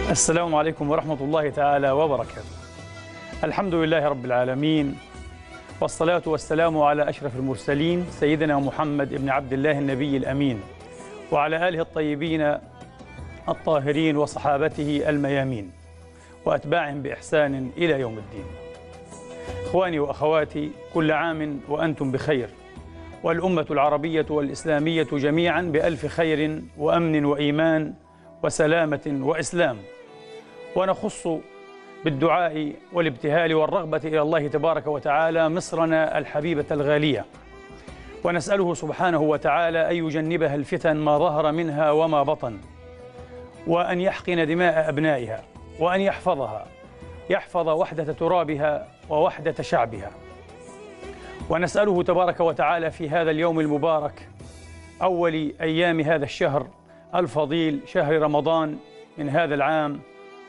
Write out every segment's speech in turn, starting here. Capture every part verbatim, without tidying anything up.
السلام عليكم ورحمة الله تعالى وبركاته. الحمد لله رب العالمين، والصلاة والسلام على أشرف المرسلين سيدنا محمد بن عبد الله النبي الأمين، وعلى آله الطيبين الطاهرين وصحابته الميامين وأتباعهم بإحسان إلى يوم الدين. إخواني وأخواتي، كل عام وأنتم بخير، والأمة العربية والإسلامية جميعا بألف خير وأمن وإيمان وسلامة وإسلام. ونخص بالدعاء والابتهال والرغبة إلى الله تبارك وتعالى مصرنا الحبيبة الغالية، ونسأله سبحانه وتعالى أن يجنبها الفتن ما ظهر منها وما بطن، وأن يحقن دماء أبنائها، وأن يحفظها يحفظ وحدة ترابها ووحدة شعبها. ونسأله تبارك وتعالى في هذا اليوم المبارك، أول أيام هذا الشهر الفضيل، شهر رمضان من هذا العام،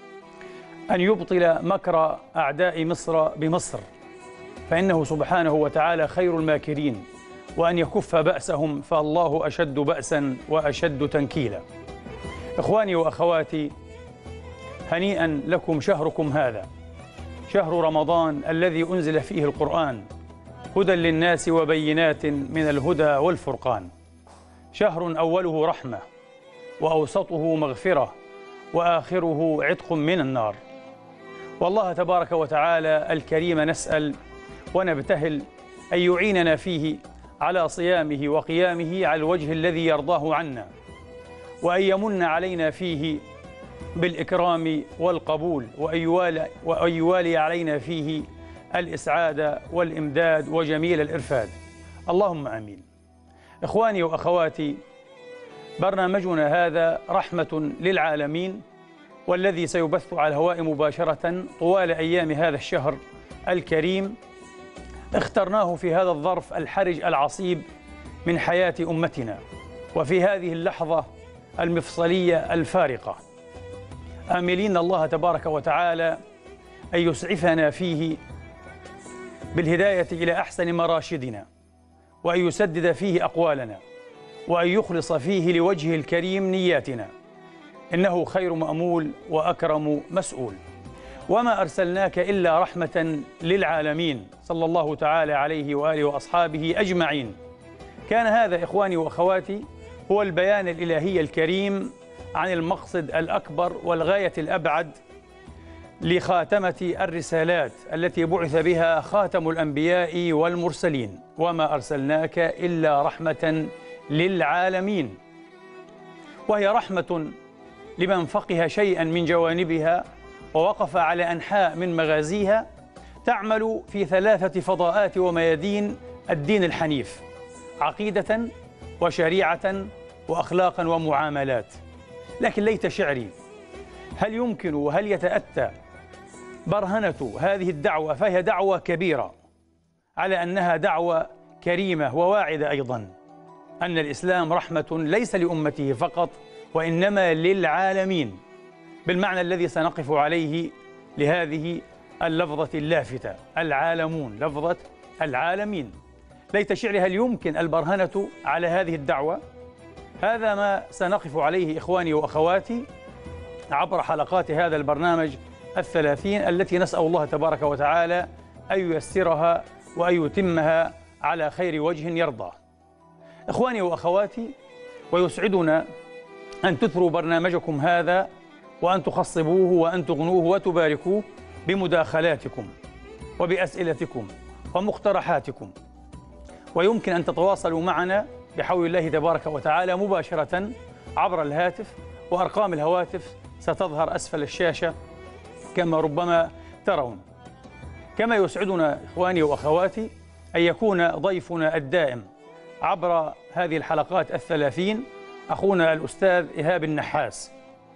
أن يبطل مكر أعداء مصر بمصر، فإنه سبحانه وتعالى خير الماكرين، وأن يكف بأسهم، فالله أشد بأسا وأشد تنكيلا. إخواني وأخواتي، هنيئا لكم شهركم هذا، شهر رمضان الذي أنزل فيه القرآن هدى للناس وبينات من الهدى والفرقان. شهر أوله رحمة، وأوسطه مغفرة، وآخره عتق من النار. والله تبارك وتعالى الكريم نسأل ونبتهل أن يعيننا فيه على صيامه وقيامه على الوجه الذي يرضاه عنا، وأن يمن علينا فيه بالإكرام والقبول، وأن يوالي, وأن يوالي علينا فيه الإسعاد والإمداد وجميل الإرفاد. اللهم آمين. إخواني وأخواتي، برنامجنا هذا رحمة للعالمين، والذي سيبث على الهواء مباشرة طوال أيام هذا الشهر الكريم. اخترناه في هذا الظرف الحرج العصيب من حياة أمتنا، وفي هذه اللحظة المفصلية الفارقة، آملين الله تبارك وتعالى أن يسعفنا فيه بالهداية إلى أحسن مراشدنا، وأن يسدد فيه أقوالنا، وأن يخلص فيه لوجهه الكريم نياتنا، إنه خير مأمول وأكرم مسؤول. وما أرسلناك إلا رحمة للعالمين، صلى الله تعالى عليه وآله وأصحابه أجمعين. كان هذا إخواني وأخواتي هو البيان الإلهي الكريم عن المقصد الأكبر والغاية الأبعد لخاتمة الرسالات التي بعث بها خاتم الأنبياء والمرسلين: وما أرسلناك إلا رحمة للعالمين. وهي رحمة لمن فقه شيئا من جوانبها ووقف على أنحاء من مغازيها، تعمل في ثلاثة فضاءات وميادين الدين الحنيف: عقيدة وشريعة وأخلاقا ومعاملات. لكن ليت شعري، هل يمكن وهل يتأتى برهنة هذه الدعوة، فهي دعوة كبيرة، على أنها دعوة كريمة وواعدة أيضا، أن الإسلام رحمة ليس لأمته فقط، وإنما للعالمين، بالمعنى الذي سنقف عليه لهذه اللفظة اللافتة: العالمون، لفظة العالمين. ليت شعري، هل يمكن البرهنة على هذه الدعوة؟ هذا ما سنقف عليه إخواني وأخواتي عبر حلقات هذا البرنامج الثلاثين، التي نسأل الله تبارك وتعالى أن ييسرها وأن يتمها على خير وجه يرضاه. إخواني وأخواتي، ويسعدنا أن تثروا برنامجكم هذا، وأن تخصبوه وأن تغنوه وتباركوه بمداخلاتكم وبأسئلتكم ومقترحاتكم. ويمكن أن تتواصلوا معنا بحول الله تبارك وتعالى مباشرة عبر الهاتف، وأرقام الهواتف ستظهر أسفل الشاشة كما ربما ترون. كما يسعدنا إخواني وأخواتي أن يكون ضيفنا الدائم عبر هذه الحلقات الثلاثين أخونا الأستاذ إيهاب النحاس،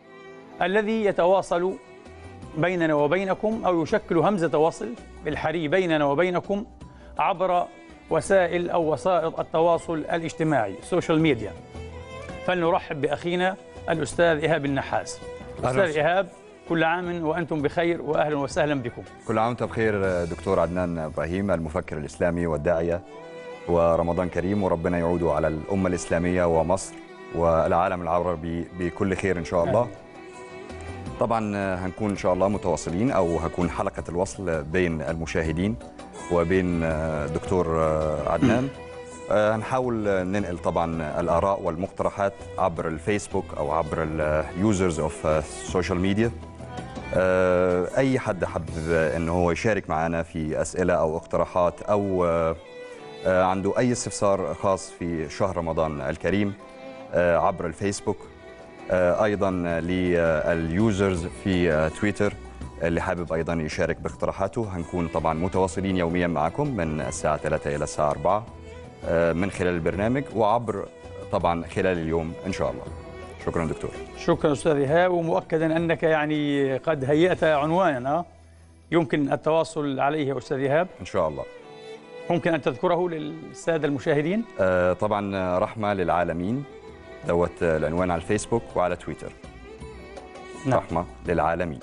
الذي يتواصل بيننا وبينكم، أو يشكل همزة وصل بالحري بيننا وبينكم عبر وسائل أو وسائط التواصل الاجتماعي، السوشيال ميديا. فلنرحب بأخينا الأستاذ إيهاب النحاس. أستاذ إيهاب، كل عام وأنتم بخير، وأهلا وسهلا بكم. كل عام وأنت بخير دكتور عدنان إبراهيم، المفكر الإسلامي والداعية، ورمضان كريم، وربنا يعوده على الأمة الإسلامية ومصر والعالم العربي بكل خير إن شاء الله. طبعا هنكون إن شاء الله متواصلين، أو هكون حلقة الوصل بين المشاهدين وبين دكتور عدنان. هنحاول ننقل طبعا الآراء والمقترحات عبر الفيسبوك أو عبر اليوزرز أوف سوشيال ميديا. أي حد حابب أنه هو يشارك معنا في أسئلة أو اقتراحات أو عنده أي استفسار خاص في شهر رمضان الكريم عبر الفيسبوك. أيضا لليوزرز في تويتر اللي حابب أيضا يشارك باقتراحاته، هنكون طبعا متواصلين يوميا معكم من الساعة ثلاثة إلى الساعة أربعة من خلال البرنامج وعبر طبعا خلال اليوم إن شاء الله. شكرا دكتور. شكرا أستاذ إيهاب، ومؤكدا أنك يعني قد هيأت عنوانا يمكن التواصل عليه أستاذ إيهاب. إن شاء الله. ممكن أن تذكره للسادة المشاهدين؟ آه طبعا رحمة للعالمين دوت العنوان على الفيسبوك وعلى تويتر. نعم. رحمة للعالمين.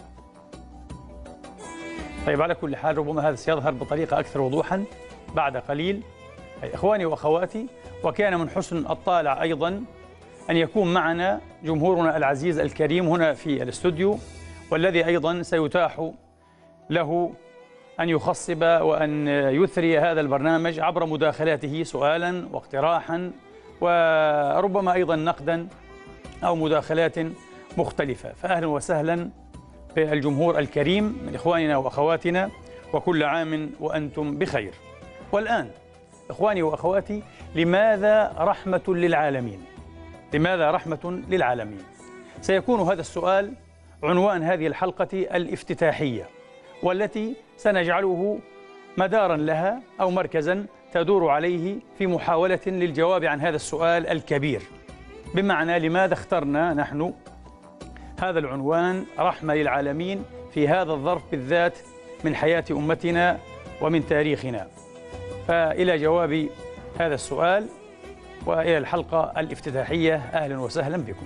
طيب، على كل حال ربما هذا سيظهر بطريقة أكثر وضوحا بعد قليل. أي إخواني وأخواتي، وكان من حسن الطالع أيضا أن يكون معنا جمهورنا العزيز الكريم هنا في الاستوديو، والذي أيضا سيتاح له أن يخصب وأن يثري هذا البرنامج عبر مداخلاته سؤالا واقتراحا وربما أيضا نقدا أو مداخلات مختلفة. فأهلا وسهلا بالجمهور الكريم من إخواننا وأخواتنا، وكل عام وأنتم بخير. والآن إخواني وأخواتي، لماذا رحمة للعالمين؟ لماذا رحمة للعالمين؟ سيكون هذا السؤال عنوان هذه الحلقة الافتتاحية، والتي سنجعله مدارا لها أو مركزا تدور عليه في محاولة للجواب عن هذا السؤال الكبير، بمعنى لماذا اخترنا نحن هذا العنوان رحمة للعالمين في هذا الظرف بالذات من حياة أمتنا ومن تاريخنا. فإلى جواب هذا السؤال وإلى الحلقة الافتتاحية، أهلا وسهلا بكم.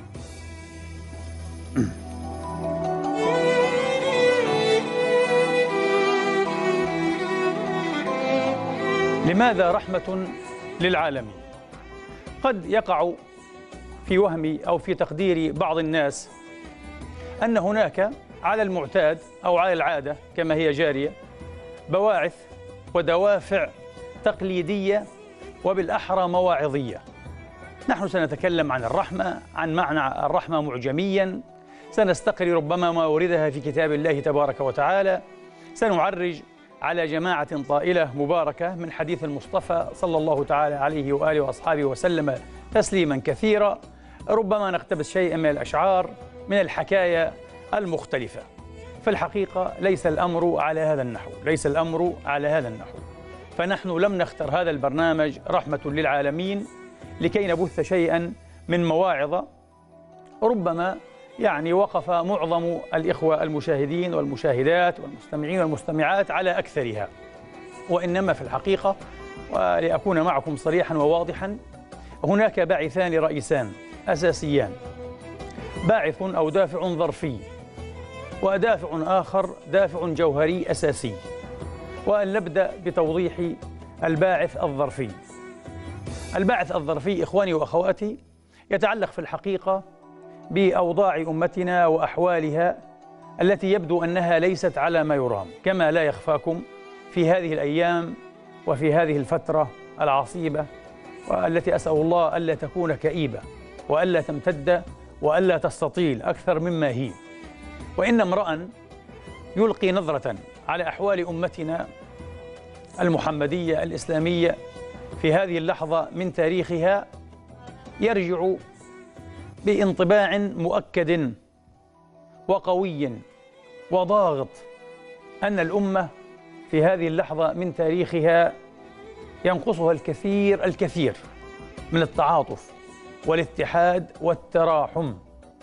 لماذا رحمة للعالمين؟ قد يقع في وهم أو في تقدير بعض الناس أن هناك على المعتاد أو على العادة كما هي جارية بواعث ودوافع تقليدية وبالأحرى مواعظية. نحن سنتكلم عن الرحمة، عن معنى الرحمة معجميا، سنستقري ربما ما وردها في كتاب الله تبارك وتعالى، سنعرج على جماعة طائلة مباركة من حديث المصطفى صلى الله تعالى عليه وآله وأصحابه وسلم تسليما كثيرا، ربما نقتبس شيئا من الأشعار من الحكاية المختلفة. في الحقيقة ليس الأمر على هذا النحو، ليس الأمر على هذا النحو. فنحن لم نختر هذا البرنامج رحمة للعالمين لكي نبث شيئا من مواعظ ربما يعني وقف معظم الإخوة المشاهدين والمشاهدات والمستمعين والمستمعات على أكثرها، وإنما في الحقيقة، ولأكون معكم صريحا وواضحا، هناك باعثان رئيسان أساسيان، باعث أو دافع ظرفي ودافع آخر دافع جوهري أساسي. وأن نبدأ بتوضيح الباعث الظرفي. الباعث الظرفي إخواني وأخواتي يتعلق في الحقيقة بأوضاع أمتنا وأحوالها التي يبدو أنها ليست على ما يرام، كما لا يخفاكم في هذه الأيام وفي هذه الفترة العصيبة، والتي أسأل الله ألا تكون كئيبة وألا تمتد وألا تستطيل أكثر مما هي. وإن امرأ يلقي نظرة على أحوال أمتنا المحمدية الإسلامية في هذه اللحظة من تاريخها يرجع بانطباع مؤكد وقوي وضاغط أن الأمة في هذه اللحظة من تاريخها ينقصها الكثير الكثير من التعاطف والاتحاد والتراحم،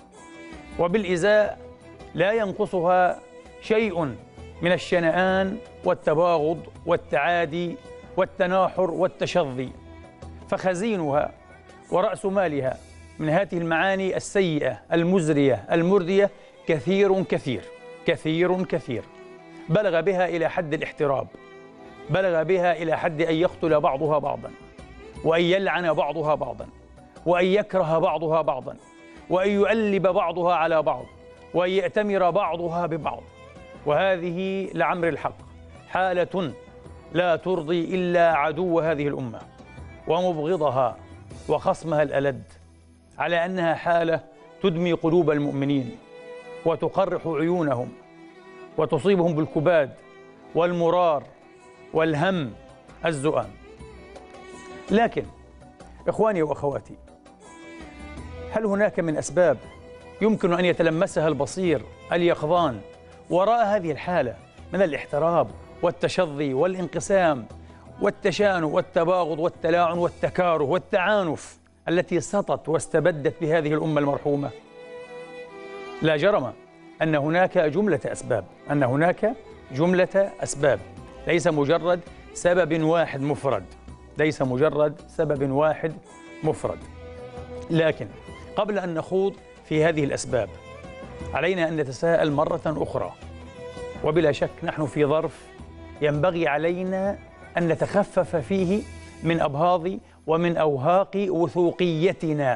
وبالإزاء لا ينقصها شيء من الشنآن والتباغض والتعادي والتناحر والتشظي. فخزينها ورأس مالها من هذه المعاني السيئة المزرية المردية كثير كثير كثير كثير، بلغ بها إلى حد الاحتراب، بلغ بها إلى حد أن يقتل بعضها بعضا، وأن يلعن بعضها بعضا، وأن يكره بعضها بعضا، وأن يؤلب بعضها على بعض، وأن يأتمر بعضها ببعض. وهذه لعمر الحق حالة لا ترضي إلا عدو هذه الأمة ومبغضها وخصمها الألد، على أنها حالة تدمي قلوب المؤمنين وتقرح عيونهم وتصيبهم بالكباد والمرار والهم الزؤام. لكن إخواني وأخواتي، هل هناك من أسباب يمكن أن يتلمسها البصير اليقظان وراء هذه الحالة من الاحتراب والتشظي والانقسام والتشانؤ والتباغض والتلاعن والتكاره والتعانف التي سطت واستبدت بهذه الأمة المرحومة؟ لا جرم أن هناك جملة أسباب، أن هناك جملة أسباب، ليس مجرد سبب واحد مفرد، ليس مجرد سبب واحد مفرد. لكن قبل أن نخوض في هذه الأسباب علينا أن نتساءل مرة أخرى، وبلا شك نحن في ظرف ينبغي علينا أن نتخفف فيه من أبهاض ومن أوهاق وثوقيتنا.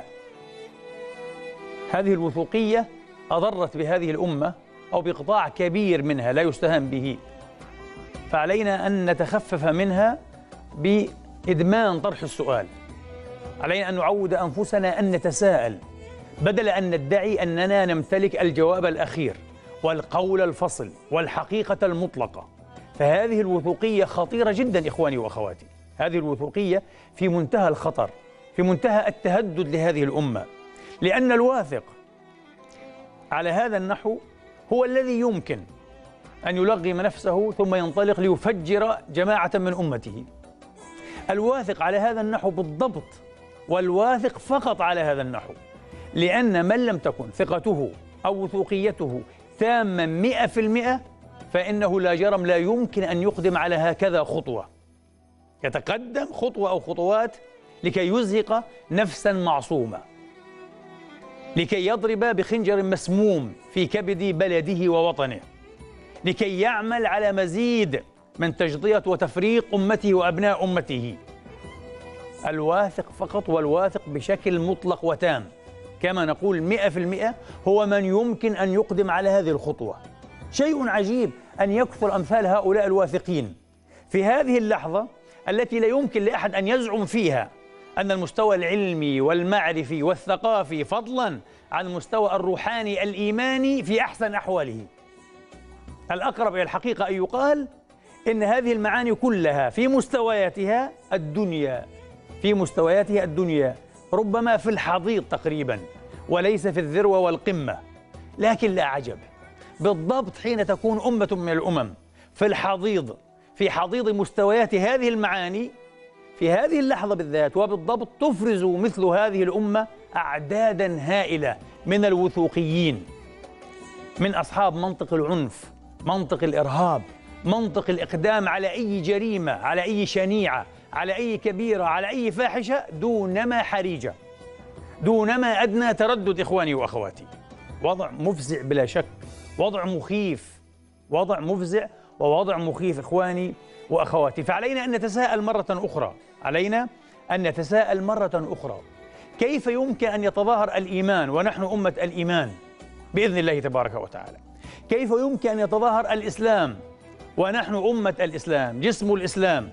هذه الوثوقية أضرت بهذه الأمة أو بقطاع كبير منها لا يستهان به، فعلينا أن نتخفف منها بإدمان طرح السؤال. علينا أن نعود أنفسنا أن نتساءل بدل أن ندعي أننا نمتلك الجواب الأخير والقول الفصل والحقيقة المطلقة. فهذه الوثوقية خطيرة جدا إخواني وأخواتي، هذه الوثوقية في منتهى الخطر، في منتهى التهدد لهذه الأمة، لأن الواثق على هذا النحو هو الذي يمكن أن يلغم نفسه ثم ينطلق ليفجر جماعة من أمته. الواثق على هذا النحو بالضبط، والواثق فقط على هذا النحو، لأن من لم تكن ثقته أو وثوقيته تاما مئة في المئة فإنه لا جرم لا يمكن أن يقدم على هكذا خطوة، يتقدم خطوة أو خطوات لكي يزهق نفسا معصومة، لكي يضرب بخنجر مسموم في كبد بلده ووطنه، لكي يعمل على مزيد من تجضية وتفريق أمته وأبناء أمته. الواثق فقط، والواثق بشكل مطلق وتام كما نقول مئة في المئة، هو من يمكن أن يقدم على هذه الخطوة. شيء عجيب أن يكثر أمثال هؤلاء الواثقين في هذه اللحظة التي لا يمكن لأحد أن يزعم فيها أن المستوى العلمي والمعرفي والثقافي فضلا عن المستوى الروحاني الإيماني في أحسن أحواله. الأقرب إلى الحقيقة أن يقال إن هذه المعاني كلها في مستوياتها الدنيا، في مستوياتها الدنيا ربما في الحضيض تقريبا وليس في الذروة والقمة. لكن لا عجب، بالضبط حين تكون أمة من الأمم في الحضيض، في حضيض مستويات هذه المعاني في هذه اللحظة بالذات وبالضبط، تفرز مثل هذه الأمة أعدادا هائلة من الوثوقيين، من أصحاب منطق العنف، منطق الإرهاب، منطق الإقدام على أي جريمة، على أي شنيعة، على أي كبيرة، على أي فاحشة دونما حريجة، دونما أدنى تردد. إخواني وأخواتي، وضع مفزع بلا شك، وضع مخيف، وضع مفزع ووضع مخيف إخواني وأخواتي. فعلينا أن نتساءل مرة أخرى، علينا أن نتساءل مرة أخرى، كيف يمكن أن يتظاهر الإيمان ونحن أمة الإيمان بإذن الله تبارك وتعالى؟ كيف يمكن أن يتظاهر الإسلام ونحن أمة الإسلام، جسم الإسلام،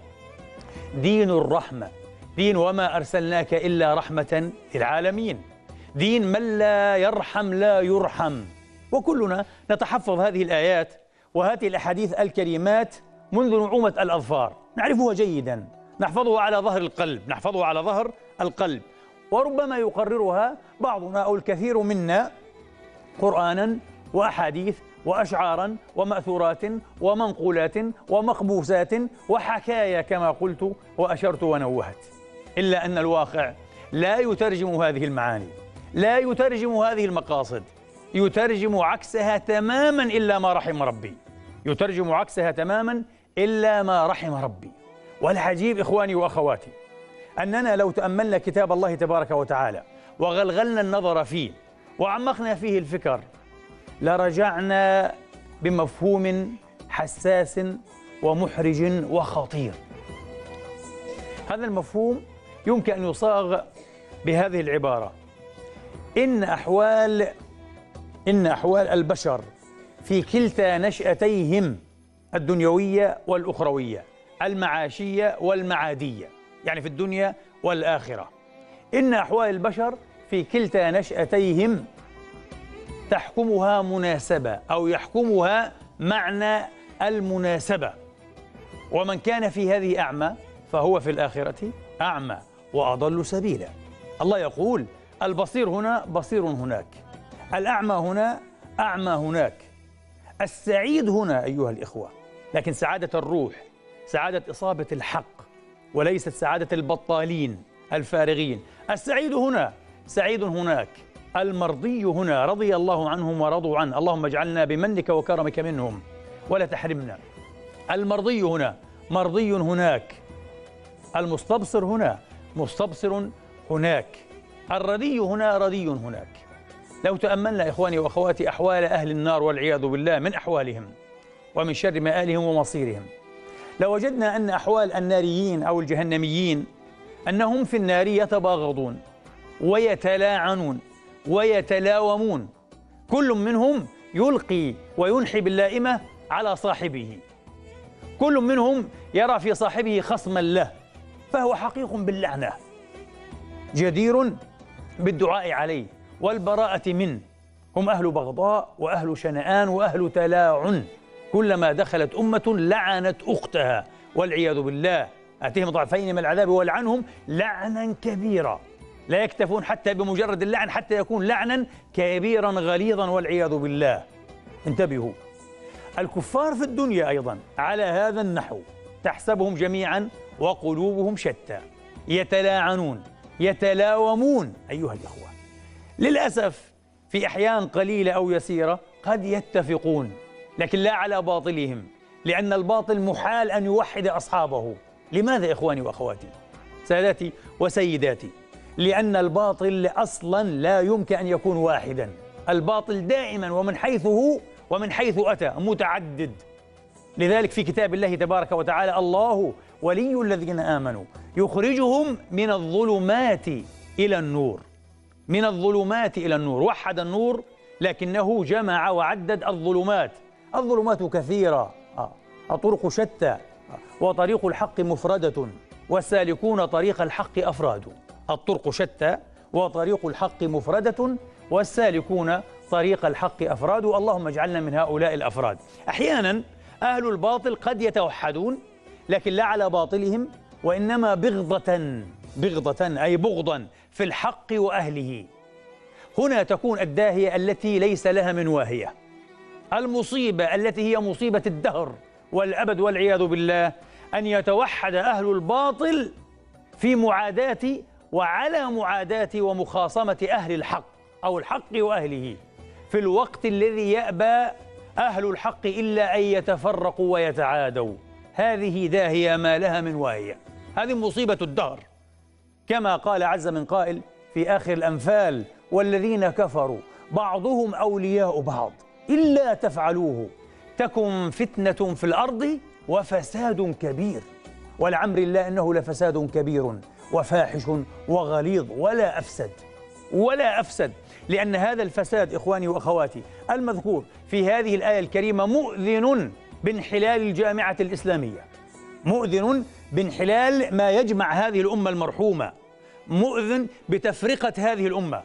دين الرحمة، دين وما أرسلناك إلا رحمة للعالمين، دين من لا يرحم لا يرحم. وكلنا نتحفظ هذه الآيات وهذه الأحاديث الكريمات منذ نعومة الأظفار، نعرفها جيدا، نحفظها على ظهر القلب، نحفظها على ظهر القلب، وربما يقررها بعضنا أو الكثير منا قرآنا وأحاديث وأشعارا ومأثورات ومنقولات ومقبوسات وحكايا كما قلت وأشرت ونوهت. إلا أن الواقع لا يترجم هذه المعاني، لا يترجم هذه المقاصد، يترجم عكسها تماما إلا ما رحم ربي، يترجم عكسها تماما إلا ما رحم ربي. والعجيب إخواني وأخواتي أننا لو تأملنا كتاب الله تبارك وتعالى وغلغلنا النظر فيه وعمقنا فيه الفكر لرجعنا بمفهوم حساس ومحرج وخطير. هذا المفهوم يمكن أن يصاغ بهذه العبارة: إن أحوال إن أحوال البشر في كلتا نشأتيهم الدنيوية والأخروية، المعاشية والمعادية، يعني في الدنيا والآخرة، إن أحوال البشر في كلتا نشأتيهم تحكمها مناسبة أو يحكمها معنى المناسبة، ومن كان في هذه أعمى فهو في الآخرة أعمى وأضل سبيلا. الله يقول: البصير هنا بصير هناك، الأعمى هنا أعمى هناك، السعيد هنا أيها الإخوة، لكن سعادة الروح، سعادة إصابة الحق، وليست سعادة البطالين الفارغين. السعيد هنا سعيد هناك، المرضي هنا رضي الله عنهم ورضوا عنه، اللهم اجعلنا بمنك وكرمك منهم ولا تحرمنا. المرضي هنا مرضي هناك، المستبصر هنا مستبصر هناك، الردي هنا ردي هناك. لو تأملنا إخواني وأخواتي أحوال أهل النار والعياذ بالله من أحوالهم ومن شر مآلهم ومصيرهم، لوجدنا أن أحوال الناريين أو الجهنميين أنهم في النار يتباغضون ويتلاعنون ويتلاومون، كل منهم يلقي وينحي باللائمة على صاحبه، كل منهم يرى في صاحبه خصما له، فهو حقيق باللعنة، جدير بالدعاء عليه والبراءة منه. هم أهل بغضاء وأهل شنآن وأهل تلاعن، كلما دخلت أمة لعنت أختها والعياذ بالله، آتهم ضعفين من العذاب والعنهم لعنا كبيرا. لا يكتفون حتى بمجرد اللعن حتى يكون لعنا كبيرا غليظا والعياذ بالله. انتبهوا، الكفار في الدنيا أيضا على هذا النحو، تحسبهم جميعا وقلوبهم شتى، يتلاعنون يتلاومون أيها الإخوة. للأسف في أحيان قليلة أو يسيرة قد يتفقون، لكن لا على باطلهم، لأن الباطل محال أن يوحد أصحابه. لماذا إخواني وأخواتي، سادتي وسيداتي؟ لأن الباطل أصلا لا يمكن أن يكون واحدا، الباطل دائما ومن حيث هو ومن حيث أتى متعدد. لذلك في كتاب الله تبارك وتعالى: الله ولي الذين آمنوا يخرجهم من الظلمات إلى النور، من الظلمات إلى النور. وحد النور لكنه جمع وعدد الظلمات. الظلمات كثيرة، الطرق شتى، وطريق الحق مفردة، والسالكون طريق الحق أفراد. الطرق شتى وطريق الحق مفردة، والسالكون طريق الحق أفراد. اللهم اجعلنا من هؤلاء الأفراد. أحيانا أهل الباطل قد يتوحدون، لكن لا على باطلهم، وإنما بغضة بغضة أي بغضا في الحق وأهله. هنا تكون الداهية التي ليس لها من واهية، المصيبة التي هي مصيبة الدهر والأبد والعياذ بالله، أن يتوحد أهل الباطل في معاداة وعلى معاداة ومخاصمة أهل الحق أو الحق وأهله، في الوقت الذي يأبى أهل الحق إلا أن يتفرقوا ويتعادوا. هذه داهية ما لها من واهية، هذه مصيبة الدهر، كما قال عز من قائل في آخر الأنفال: والذين كفروا بعضهم أولياء بعض إلا تفعلوه تكن فتنة في الأرض وفساد كبير. ولعمر الله إنه لفساد كبير وفاحش وغليظ ولا أفسد ولا أفسد، لأن هذا الفساد إخواني وأخواتي المذكور في هذه الآية الكريمة مؤذن بانحلال الجامعة الإسلامية، مؤذن بانحلال ما يجمع هذه الأمة المرحومة، مؤذن بتفرقة هذه الأمة،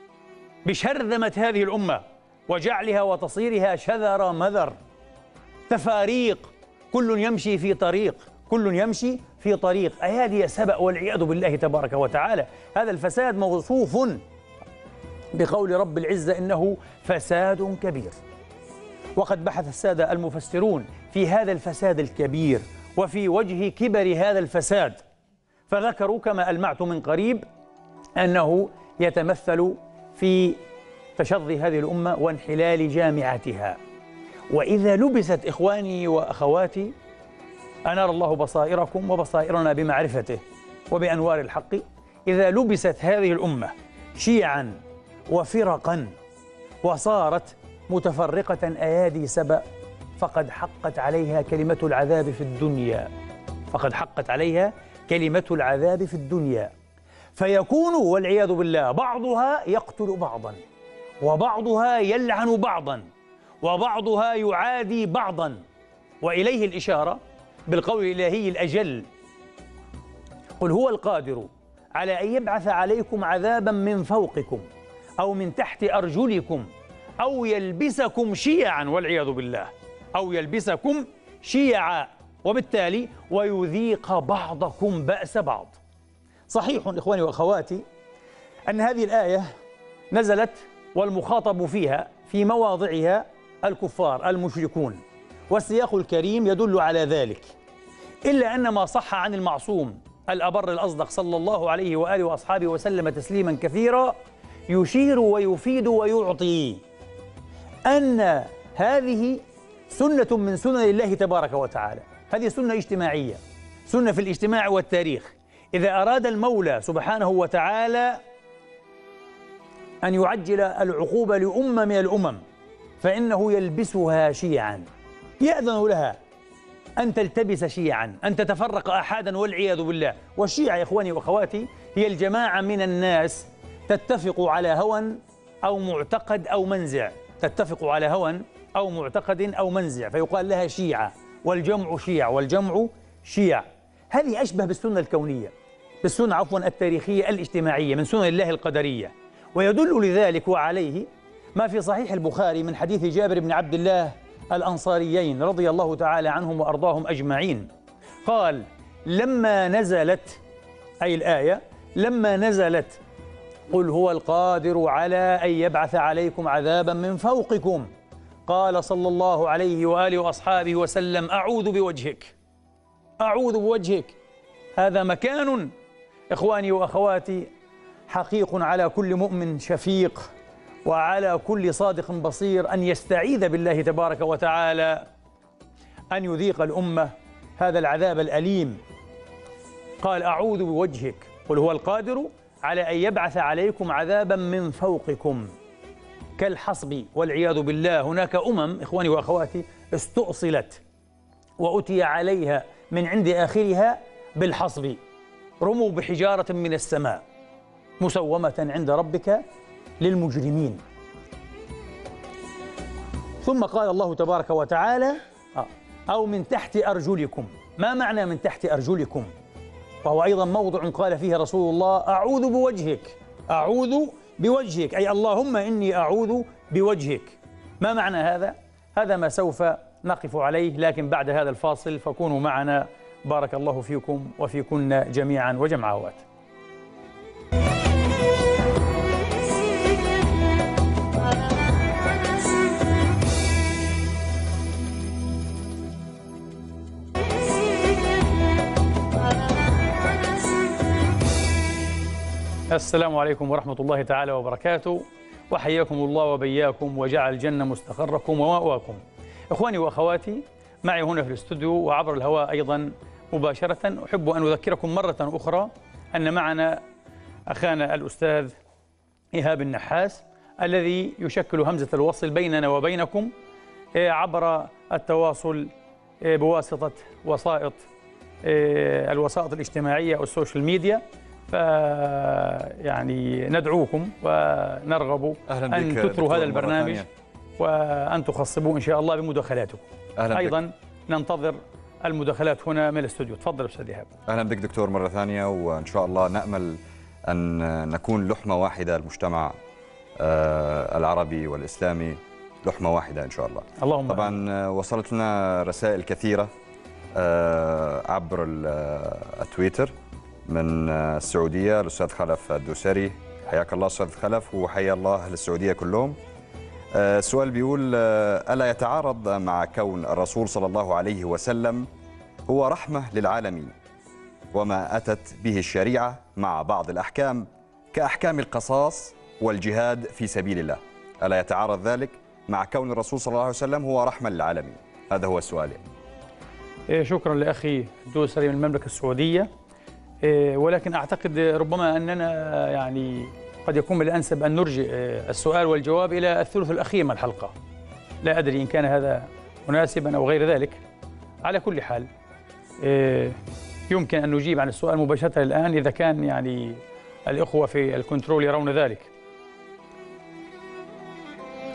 بشرذمة هذه الأمة وجعلها وتصيرها شذر مذر، تفاريق، كل يمشي في طريق، كل يمشي في طريق. أهذه سبأ والعياذ بالله تبارك وتعالى. هذا الفساد موصوف بقول رب العزة: إنه فساد كبير. وقد بحث السادة المفسرون في هذا الفساد الكبير وفي وجه كبر هذا الفساد، فذكروا كما ألمعت من قريب أنه يتمثل في تشظي هذه الأمة وانحلال جامعتها. وإذا لبست إخواني وأخواتي، أنار الله بصائركم وبصائرنا بمعرفته وبأنوار الحق، إذا لبست هذه الأمة شيعا وفرقا وصارت متفرقة أيادي سبأ، فقد حقت عليها كلمة العذاب في الدنيا، فقد حقت عليها كلمة العذاب في الدنيا، فيكون والعياذ بالله بعضها يقتل بعضا وبعضها يلعن بعضا وبعضها يعادي بعضا، وإليه الإشارة بالقول الإلهي الأجل: قل هو القادر على أن يبعث عليكم عذابا من فوقكم أو من تحت أرجلكم أو يلبسكم شيعا، والعياذ بالله، أو يلبسكم شيعا، وبالتالي ويذيق بعضكم بأس بعض. صحيح إخواني وأخواتي أن هذه الآية نزلت والمخاطب فيها في مواضعها الكفار المشركون، والسياق الكريم يدل على ذلك، إلا أن ما صح عن المعصوم الأبر الأصدق صلى الله عليه وآله وأصحابه وسلم تسليما كثيرا يشير ويفيد ويعطي أن هذه سنة من سنن الله تبارك وتعالى. هذه سنة اجتماعية، سنة في الاجتماع والتاريخ. إذا أراد المولى سبحانه وتعالى أن يعجل العقوبة لأمة من الأمم فإنه يلبسها شيعا، يأذن لها أن تلتبس شيعا، أن تتفرق أحادا، والعياذ بالله. والشيعة يا إخواني وأخواتي هي الجماعة من الناس تتفق على هوى أو معتقد أو منزع، تتفق على هوى أو معتقد أو منزع فيقال لها شيعة، والجمع شيع والجمع شيع. هذه أشبه بالسنة الكونية، بالسنة عفوا التاريخية الاجتماعية من سنن الله القدرية. ويدل لذلك وعليه ما في صحيح البخاري من حديث جابر بن عبد الله الأنصاريين رضي الله تعالى عنهم وأرضاهم أجمعين، قال: لما نزلت، أي الآية لما نزلت قل هو القادر على أن يبعث عليكم عذابا من فوقكم، قال صلى الله عليه وآله وأصحابه وسلم: أعوذ بوجهك، أعوذ بوجهك. هذا مكان إخواني وأخواتي حقيق على كل مؤمن شفيق وعلى كل صادق بصير أن يستعيذ بالله تبارك وتعالى أن يذيق الأمة هذا العذاب الأليم. قال: أعوذ بوجهك، قل هو القادر على أن يبعث عليكم عذابا من فوقكم كالحصب، والعياذ بالله. هناك أمم إخواني وأخواتي استؤصلت وأتي عليها من عند آخرها بالحصب، رموا بحجارة من السماء مسومة عند ربك للمجرمين. ثم قال الله تبارك وتعالى: أو من تحت أرجلكم. ما معنى من تحت أرجلكم؟ وهو أيضا موضع قال فيه رسول الله: أعوذ بوجهك، أعوذ بوجهك، أي اللهم إني أعوذ بوجهك. ما معنى هذا؟ هذا ما سوف نقف عليه، لكن بعد هذا الفاصل فكونوا معنا. بارك الله فيكم وفيكن جميعا وجمعوات. السلام عليكم ورحمة الله تعالى وبركاته، وحياكم الله وبياكم وجعل الجنة مستقركم ومأواكم. إخواني وأخواتي، معي هنا في الاستوديو وعبر الهواء أيضا مباشرة، أحب أن أذكركم مرة أخرى أن معنا أخانا الأستاذ إيهاب النحاس الذي يشكل همزة الوصل بيننا وبينكم عبر التواصل بواسطة وسائط الوسائط الاجتماعية والسوشيال ميديا. ف يعني ندعوكم ونرغب أن تثروا هذا البرنامج وأن تخصبوه إن شاء الله بمداخلاتكم. أيضا بك. ننتظر المداخلات هنا من الاستوديو. تفضل أستاذ إيهاب. أهلا بك دكتور مرة ثانية، وإن شاء الله نأمل أن نكون لحمة واحدة، المجتمع العربي والإسلامي لحمة واحدة إن شاء الله. اللهم طبعا أمين. وصلت لنا رسائل كثيرة عبر التويتر من السعودية. الأستاذ خلف الدوسري، حياك الله أستاذ خلف، وحيا الله أهل السعودية كلهم. السؤال بيقول: ألا يتعارض مع كون الرسول صلى الله عليه وسلم هو رحمة للعالمين وما أتت به الشريعة مع بعض الأحكام كأحكام القصاص والجهاد في سبيل الله؟ ألا يتعارض ذلك مع كون الرسول صلى الله عليه وسلم هو رحمة للعالمين؟ هذا هو السؤال. شكرا لأخي الدوسري من المملكة السعودية، ولكن أعتقد ربما أننا يعني قد يكون من الأنسب أن نرجئ السؤال والجواب إلى الثلث الأخير من الحلقة. لا أدري إن كان هذا مناسبا أو غير ذلك. على كل حال يمكن أن نجيب عن السؤال مباشرة الآن إذا كان يعني الإخوة في الكنترول يرون ذلك.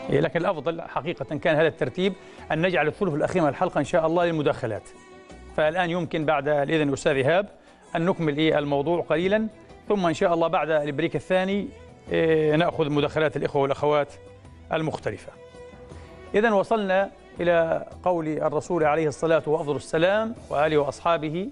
لكن الأفضل حقيقة كان هذا الترتيب أن نجعل الثلث الأخير من الحلقة إن شاء الله للمداخلات. فالآن يمكن بعد الإذن أستاذ إيهاب أن نكمل إيه الموضوع قليلا، ثم إن شاء الله بعد البريك الثاني إيه نأخذ مداخلات الإخوة والأخوات المختلفة. إذن وصلنا إلى قول الرسول عليه الصلاة وأفضل السلام وآله وأصحابه: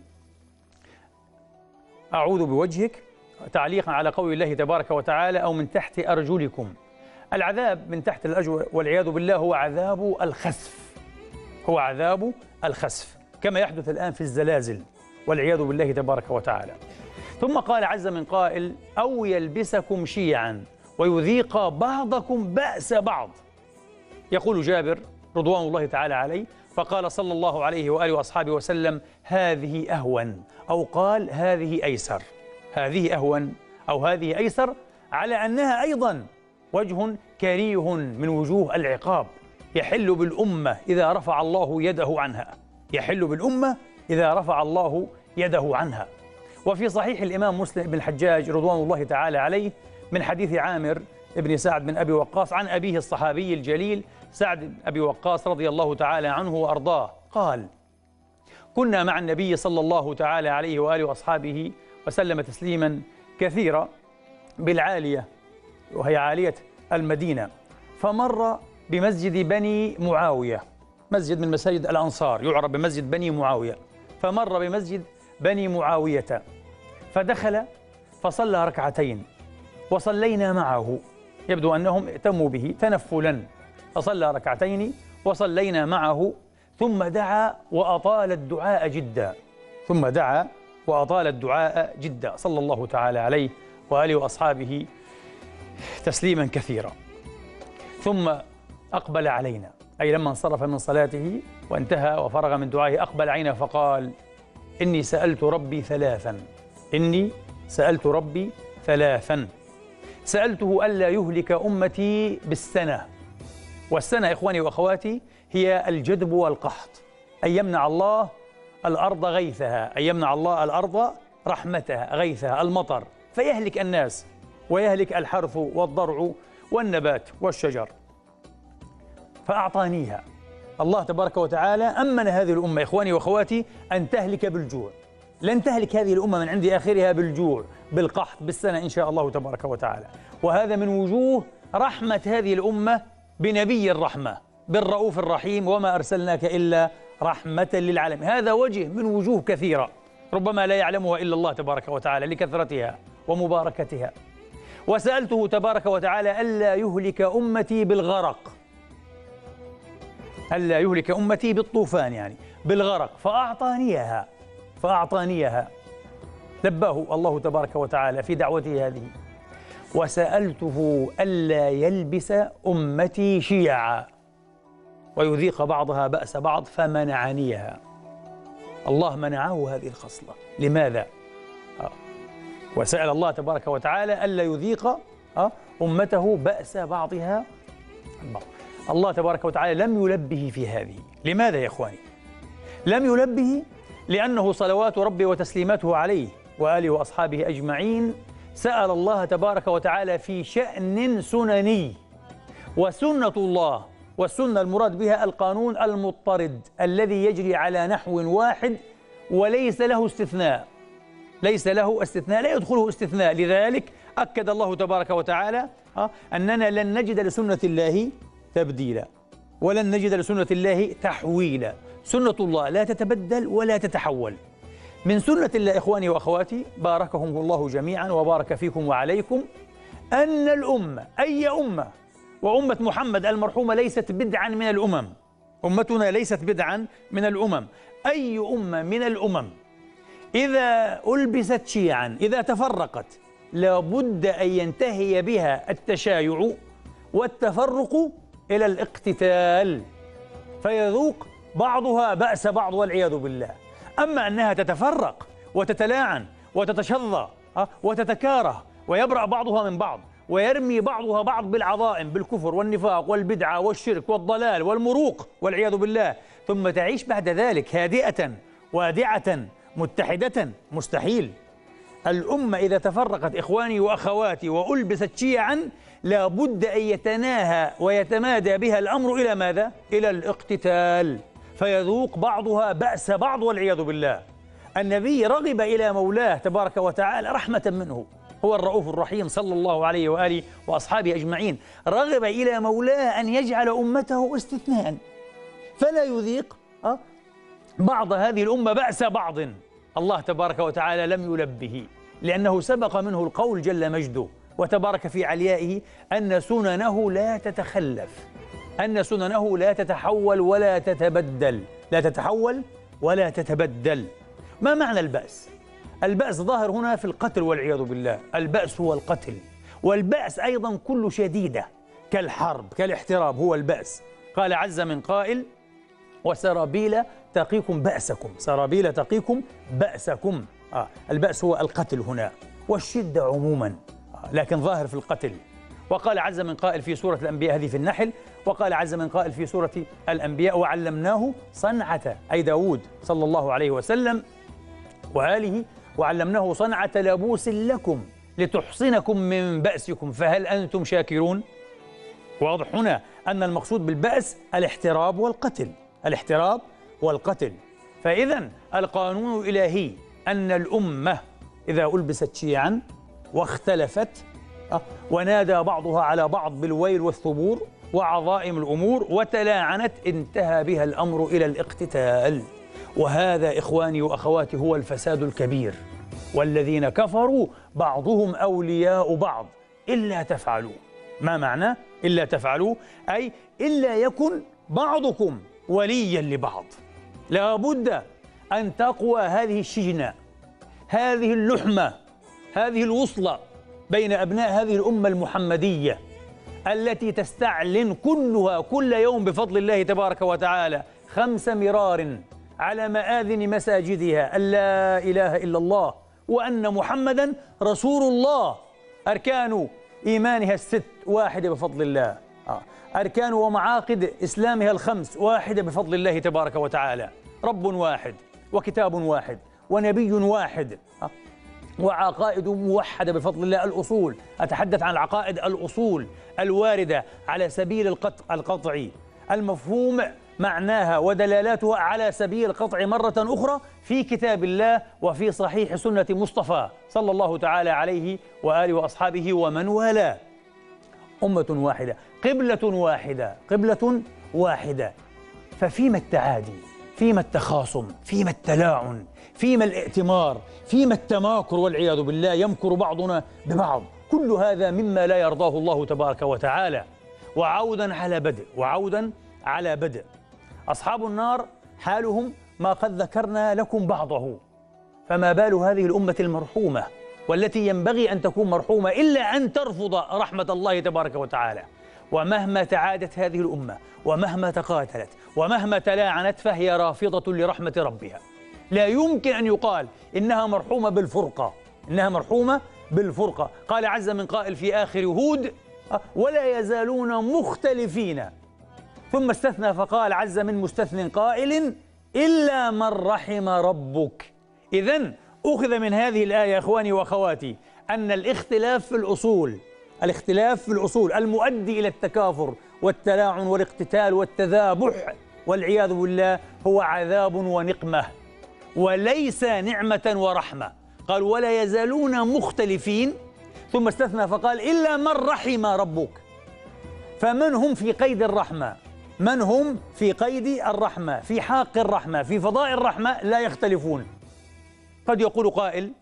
أعوذ بوجهك، تعليقا على قول الله تبارك وتعالى: أو من تحت أرجلكم. العذاب من تحت الأرجل والعياذ بالله هو عذاب الخسف، هو عذاب الخسف كما يحدث الآن في الزلازل والعياذ بالله تبارك وتعالى. ثم قال عز من قائل: أو يلبسكم شيعا ويذيق بعضكم بأس بعض. يقول جابر رضوان الله تعالى عليه: فقال صلى الله عليه وآله وأصحابه وسلم: هذه أهون، أو قال هذه أيسر. هذه أهون أو هذه أيسر، على أنها أيضا وجه كريه من وجوه العقاب يحل بالأمة إذا رفع الله يده عنها، يحل بالأمة إذا رفع الله يده عنها. وفي صحيح الإمام مسلم بن الحجاج رضوان الله تعالى عليه من حديث عامر بن سعد بن أبي وقاص عن أبيه الصحابي الجليل سعد بن أبي وقاص رضي الله تعالى عنه وأرضاه قال: كنا مع النبي صلى الله تعالى عليه وآله وأصحابه وسلم تسليما كثيرا بالعالية، وهي عالية المدينة، فمر بمسجد بني معاوية، مسجد من مساجد الأنصار يعرف بمسجد بني معاوية، فمر بمسجد بني معاوية فدخل فصلى ركعتين وصلينا معه، يبدو أنهم ائتموا به تنفلا، فصلى ركعتين وصلينا معه، ثم دعا وأطال الدعاء جدا، ثم دعا وأطال الدعاء جدا صلى الله تعالى عليه وآله وأصحابه تسليما كثيرا. ثم أقبل علينا، أي لما انصرف من صلاته وانتهى وفرغ من دعائه أقبل علينا فقال: إني سألت ربي ثلاثا، إني سألت ربي ثلاثا، سألته ألا يهلك أمتي بالسنة. والسنة إخواني وأخواتي هي الجدب والقحط، أن يمنع الله الأرض غيثها، أن يمنع الله الأرض رحمتها غيثها المطر، فيهلك الناس ويهلك الحرث والضرع والنبات والشجر. فأعطانيها الله تبارك وتعالى، أمن هذه الأمة إخواني وأخواتي أن تهلك بالجوع. لن تهلك هذه الأمة من عند آخرها بالجوع بالقحط بالسنة إن شاء الله تبارك وتعالى. وهذا من وجوه رحمة هذه الأمة بنبي الرحمة بالرؤوف الرحيم: وما أرسلناك إلا رحمة للعالمين. هذا وجه من وجوه كثيرة ربما لا يعلمها إلا الله تبارك وتعالى لكثرتها ومباركتها. وسألته تبارك وتعالى ألا يهلك أمتي بالغرق، ألا يهلك أمتي بالطوفان، يعني بالغرق، فأعطانيها فأعطانيها لباه الله تبارك وتعالى في دعوته هذه. وسألته ألا يلبس أمتي شيعا ويذيق بعضها بأس بعض فمنعنيها. الله منعه هذه الخصلة. لماذا؟ آه. وسأل الله تبارك وتعالى ألا يذيق آه أمته بأس بعضها البعض. الله تبارك وتعالى لم يلبه في هذه. لماذا يا إخواني؟ لم يلبه لأنه صلوات ربي وتسليماته عليه وآله وأصحابه أجمعين سأل الله تبارك وتعالى في شأن سنني. وسنة الله، والسنة المراد بها القانون المضطرد الذي يجري على نحو واحد وليس له استثناء، ليس له استثناء، لا يدخله استثناء. لذلك أكد الله تبارك وتعالى أننا لن نجد لسنة الله تبديلا ولن نجد لسنة الله تحويلا. سنة الله لا تتبدل ولا تتحول. من سنة الله إخواني وأخواتي باركهم الله جميعا وبارك فيكم وعليكم أن الأمة، أي أمة، وأمة محمد المرحومة ليست بدعا من الأمم، أمتنا ليست بدعا من الأمم، أي أمة من الأمم إذا ألبست شيعا، إذا تفرقت، لابد أن ينتهي بها التشايع والتفرق إلى الاقتتال، فيذوق بعضها بأس بعض والعياذ بالله. أما أنها تتفرق وتتلاعن وتتشظى وتتكاره ويبرأ بعضها من بعض ويرمي بعضها بعض بالعظائم بالكفر والنفاق والبدعة والشرك والضلال والمروق والعياذ بالله، ثم تعيش بعد ذلك هادئة وادعة متحدة، مستحيل. الأمة إذا تفرقت إخواني وأخواتي وألبست شيعا لا بد أن يتناهى ويتمادى بها الأمر إلى ماذا؟ إلى الاقتتال، فيذوق بعضها بأس بعض والعياذ بالله. النبي رغب إلى مولاه تبارك وتعالى رحمة منه، هو الرؤوف الرحيم صلى الله عليه وآله وأصحابه أجمعين، رغب إلى مولاه أن يجعل أمته استثناء فلا يذيق بعض هذه الأمة بأس بعض. الله تبارك وتعالى لم يلبه، لأنه سبق منه القول جل مجده وتبارك في عليائه أن سننه لا تتخلف، أن سننه لا تتحول ولا تتبدل، لا تتحول ولا تتبدل. ما معنى البأس؟ البأس ظاهر هنا في القتل والعياذ بالله، البأس هو القتل، والبأس أيضا كل شديدة كالحرب كالاحتراب هو البأس. قال عز من قائل: وسرابيل تقيكم بأسكم، سرابيل تقيكم بأسكم. آه البأس هو القتل هنا والشدة عموما، آه لكن ظاهر في القتل. وقال عز من قائل في سورة الأنبياء، هذه في النحل، وقال عز من قائل في سورة الأنبياء: وعلمناه صنعة، أي داود صلى الله عليه وسلم وآله، وعلمناه صنعة لبوس لكم لتحصنكم من بأسكم فهل أنتم شاكرون؟ واضح هنا أن المقصود بالبأس الاحتراب والقتل، الاحتراب والقتل. فإذا القانون الإلهي أن الأمة إذا ألبست شيعا واختلفت ونادى بعضها على بعض بالويل والثبور وعظائم الأمور وتلاعنت، انتهى بها الأمر إلى الاقتتال. وهذا إخواني وأخواتي هو الفساد الكبير. والذين كفروا بعضهم أولياء بعض إلا تفعلوا. ما معنى إلا تفعلوا؟ أي إلا يكن بعضكم وليا لبعض. لا بد أن تقوى هذه الشجنة، هذه اللحمة، هذه الوصلة بين أبناء هذه الأمة المحمدية التي تستعلن كلها كل يوم بفضل الله تبارك وتعالى خمس مرار على مآذن مساجدها أن لا إله إلا الله وأن محمدا رسول الله. أركان إيمانها الست واحدة بفضل الله، أركان ومعاقد إسلامها الخمس واحدة بفضل الله تبارك وتعالى. رب واحد وكتاب واحد ونبي واحد وعقائد موحدة بفضل الله. الأصول، أتحدث عن العقائد الأصول الواردة على سبيل القطع القطعي، المفهوم معناها ودلالاتها على سبيل القطع مرة أخرى في كتاب الله وفي صحيح سنة مصطفى صلى الله تعالى عليه وآله وأصحابه ومن والاه. أمة واحدة، قبلة واحدة، قبلة واحدة. ففيما التعادي، فيما التخاصم، فيما التلاعن، فيما الائتمار، فيما التماكر والعياذ بالله، يمكر بعضنا ببعض. كل هذا مما لا يرضاه الله تبارك وتعالى. وعودا على بدء، وعودا على بدء. أصحاب النار حالهم ما قد ذكرنا لكم بعضه، فما بال هذه الأمة المرحومة والتي ينبغي أن تكون مرحومة إلا أن ترفض رحمة الله تبارك وتعالى. ومهما تعادت هذه الأمة ومهما تقاتلت ومهما تلاعنت فهي رافضة لرحمة ربها. لا يمكن أن يقال إنها مرحومة بالفرقة، إنها مرحومة بالفرقة. قال عز من قائل في آخر هود: ولا يزالون مختلفين، ثم استثنى فقال عز من مستثن قائل: إلا من رحم ربك. إذن أخذ من هذه الآية إخواني وأخواتي أن الاختلاف في الأصول، الاختلاف في الأصول المؤدي إلى التكافر والتلاعن والاقتتال والتذابح والعياذ بالله هو عذاب ونقمة وليس نعمة ورحمة. قال: ولا يزالون مختلفين، ثم استثنى فقال: إلا من رحم ربك. فمن هم في قيد الرحمة؟ من هم في قيد الرحمة، في حاق الرحمة، في فضاء الرحمة لا يختلفون. قد يقول قائل: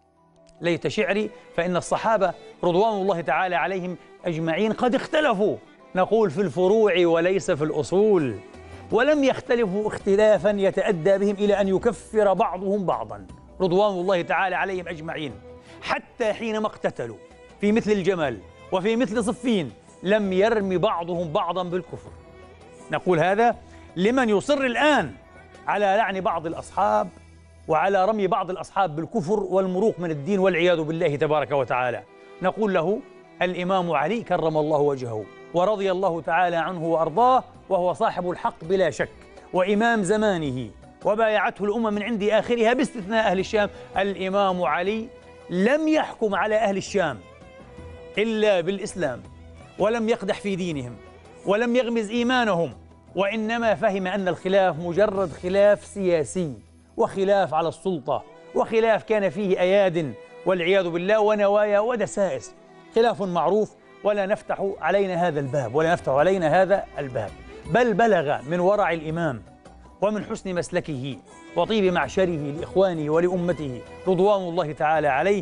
ليت شعري فإن الصحابة رضوان الله تعالى عليهم أجمعين قد اختلفوا. نقول: في الفروع وليس في الأصول. ولم يختلفوا اختلافا يتأدى بهم إلى أن يكفر بعضهم بعضا رضوان الله تعالى عليهم أجمعين، حتى حينما اقتتلوا في مثل الجمل وفي مثل صفين لم يرمي بعضهم بعضا بالكفر. نقول هذا لمن يصر الآن على لعن بعض الأصحاب وعلى رمي بعض الأصحاب بالكفر والمروق من الدين والعياذ بالله تبارك وتعالى. نقول له: الإمام علي كرم الله وجهه ورضي الله تعالى عنه وأرضاه، وهو صاحب الحق بلا شك وإمام زمانه، وبايعته الأمة من عند آخرها باستثناء أهل الشام. الإمام علي لم يحكم على أهل الشام إلا بالإسلام، ولم يقدح في دينهم ولم يغمز إيمانهم، وإنما فهم أن الخلاف مجرد خلاف سياسي وخلاف على السلطة وخلاف كان فيه أياد والعياذ بالله ونوايا ودسائس. خلاف معروف، ولا نفتح علينا هذا الباب ولا نفتح علينا هذا الباب. بل بلغ من ورع الإمام ومن حسن مسلكه وطيب معشره لإخوانه ولأمته رضوان الله تعالى عليه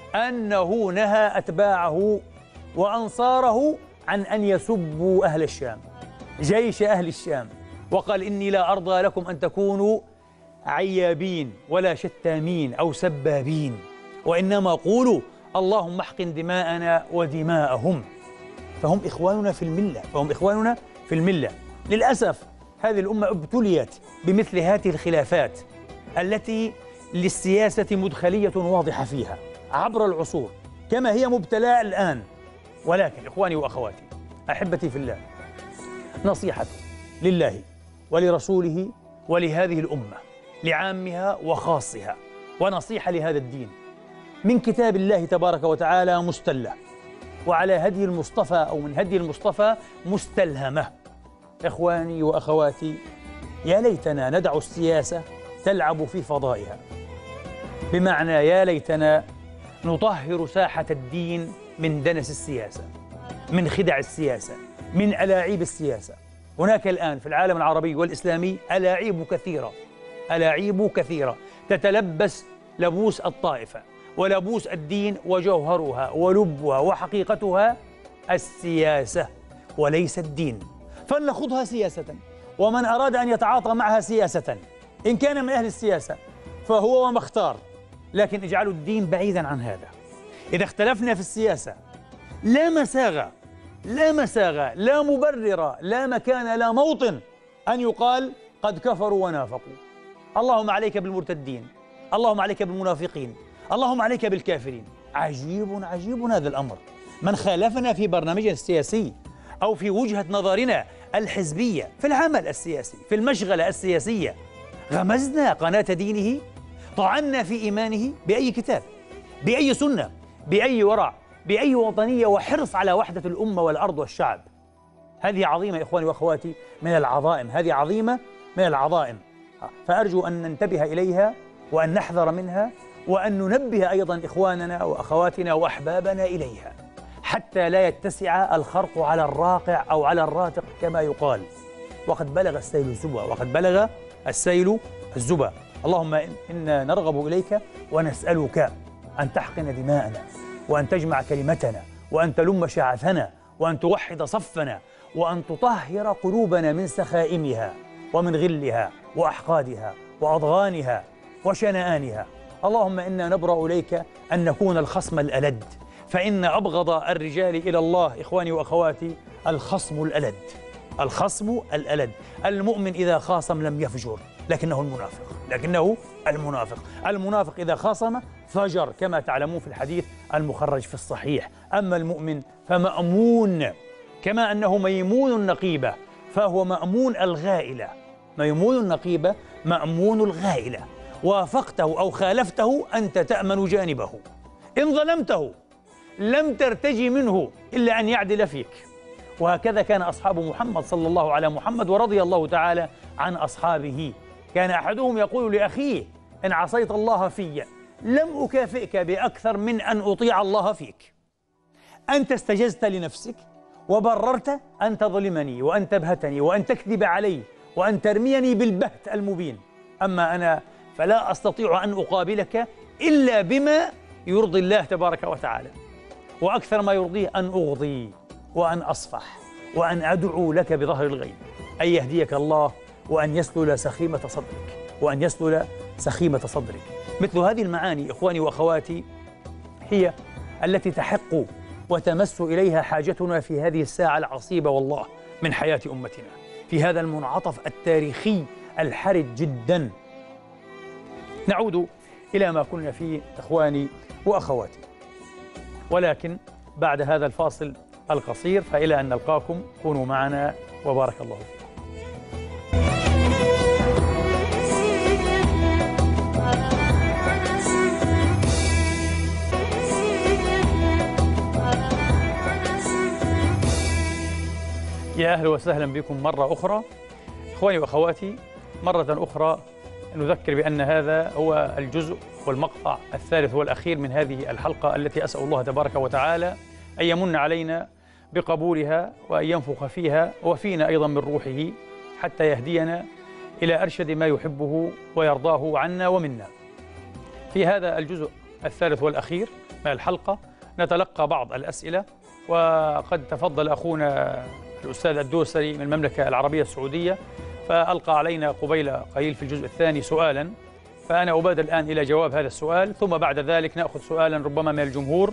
أنه نهى أتباعه وأنصاره عن أن يسبوا أهل الشام، جيش أهل الشام، وقال: إني لا أرضى لكم أن تكونوا عيابين ولا شتامين أو سبابين، وإنما قولوا اللهم احقن دماءنا ودماءهم. فهم إخواننا في الملة فهم إخواننا في الملة. للأسف هذه الأمة ابتليت بمثل هذه الخلافات التي للسياسة مدخلية واضحة فيها عبر العصور كما هي مبتلاة الآن. ولكن إخواني وأخواتي أحبتي في الله، نصيحة لله ولرسوله ولهذه الأمة لعامها وخاصها، ونصيحة لهذا الدين من كتاب الله تبارك وتعالى مستلة، وعلى هدي المصطفى أو من هدي المصطفى مستلهمة. إخواني وأخواتي، يا ليتنا ندع السياسة تلعب في فضائها، بمعنى يا ليتنا نطهر ساحة الدين من دنس السياسة، من خدع السياسة، من ألاعيب السياسة. هناك الآن في العالم العربي والإسلامي ألاعيب كثيرة ألاعيب كثيرة تتلبس لبوس الطائفة ولبوس الدين، وجوهرها ولبها وحقيقتها السياسة وليس الدين. فلنخوضها سياسة، ومن أراد أن يتعاطى معها سياسة إن كان من أهل السياسة فهو وما اختار، لكن اجعلوا الدين بعيدا عن هذا. إذا اختلفنا في السياسة لا مساغة لا مساغة لا مبرر لا مكان لا موطن أن يقال قد كفروا ونافقوا. اللهم عليك بالمرتدين، اللهم عليك بالمنافقين، اللهم عليك بالكافرين. عجيب عجيب هذا الأمر. من خالفنا في برنامجنا السياسي أو في وجهة نظرنا الحزبية، في العمل السياسي، في المشغلة السياسية، غمزنا قناة دينه، طعنا في إيمانه بأي كتاب، بأي سنة، بأي ورع، بأي وطنية وحرص على وحدة الأمة والأرض والشعب. هذه عظيمة إخواني وأخواتي من العظائم، هذه عظيمة من العظائم. فأرجو أن ننتبه إليها وأن نحذر منها، وأن ننبه أيضا إخواننا وأخواتنا وأحبابنا إليها، حتى لا يتسع الخرق على الراقع أو على الراتق كما يقال. وقد بلغ السيل الزبا وقد بلغ السيل الزبا. اللهم إنا نرغب إليك ونسألك أن تحقن دماءنا، وأن تجمع كلمتنا، وأن تلم شعثنا، وأن توحد صفنا، وأن تطهر قلوبنا من سخائمها ومن غلها وأحقادها وأضغانها وشنآنها. اللهم إنا نبرأ إليك أن نكون الخصم الألد، فإن أبغض الرجال إلى الله إخواني وأخواتي الخصم الألد. الخصم الألد. المؤمن إذا خاصم لم يفجر، لكنه المنافق لكنه المنافق المنافق إذا خاصم فجر، كما تعلمون في الحديث المخرج في الصحيح. أما المؤمن فمأمون، كما أنه ميمون النقيبة فهو مأمون الغائلة. ميمون النقيبة مأمون الغائلة. وافقته أو خالفته أنت تأمن جانبه. إن ظلمته لم ترتجي منه إلا أن يعدل فيك. وهكذا كان أصحاب محمد صلى الله على محمد ورضي الله تعالى عن أصحابه. كان أحدهم يقول لأخيه: إن عصيت الله في لم أكافئك بأكثر من أن أطيع الله فيك. أنت استجزت لنفسك وبررت أن تظلمني وأن تبهتني وأن تكذب علي وأن ترميني بالبهت المبين. أما أنا فلا أستطيع أن أقابلك إلا بما يرضي الله تبارك وتعالى، وأكثر ما يرضيه أن أغضي وأن أصفح وأن أدعو لك بظهر الغيب أن يهديك الله وأن يسلل سخيمة صدرك وأن يسلل سخيمة صدرك. مثل هذه المعاني إخواني وأخواتي هي التي تحق وتمس إليها حاجتنا في هذه الساعة العصيبة والله من حياة أمتنا، في هذا المنعطف التاريخي الحرج جدا. نعود إلى ما كنا فيه إخواني وأخواتي، ولكن بعد هذا الفاصل القصير فإلى أن نلقاكم، كونوا معنا وبارك الله فيكم. يا أهلا وسهلا بكم مرة أخرى إخواني وأخواتي. مرة أخرى نذكر بأن هذا هو الجزء والمقطع الثالث والأخير من هذه الحلقة التي أسأل الله تبارك وتعالى أن يمن علينا بقبولها وأن ينفخ فيها وفينا أيضا من روحه حتى يهدينا إلى أرشد ما يحبه ويرضاه عنا ومنا. في هذا الجزء الثالث والأخير من الحلقة نتلقى بعض الأسئلة، وقد تفضل أخونا الأستاذ الدوسري من المملكة العربية السعودية فألقى علينا قبيل قليل في الجزء الثاني سؤالا، فأنا أبادر الآن إلى جواب هذا السؤال، ثم بعد ذلك نأخذ سؤالا ربما من الجمهور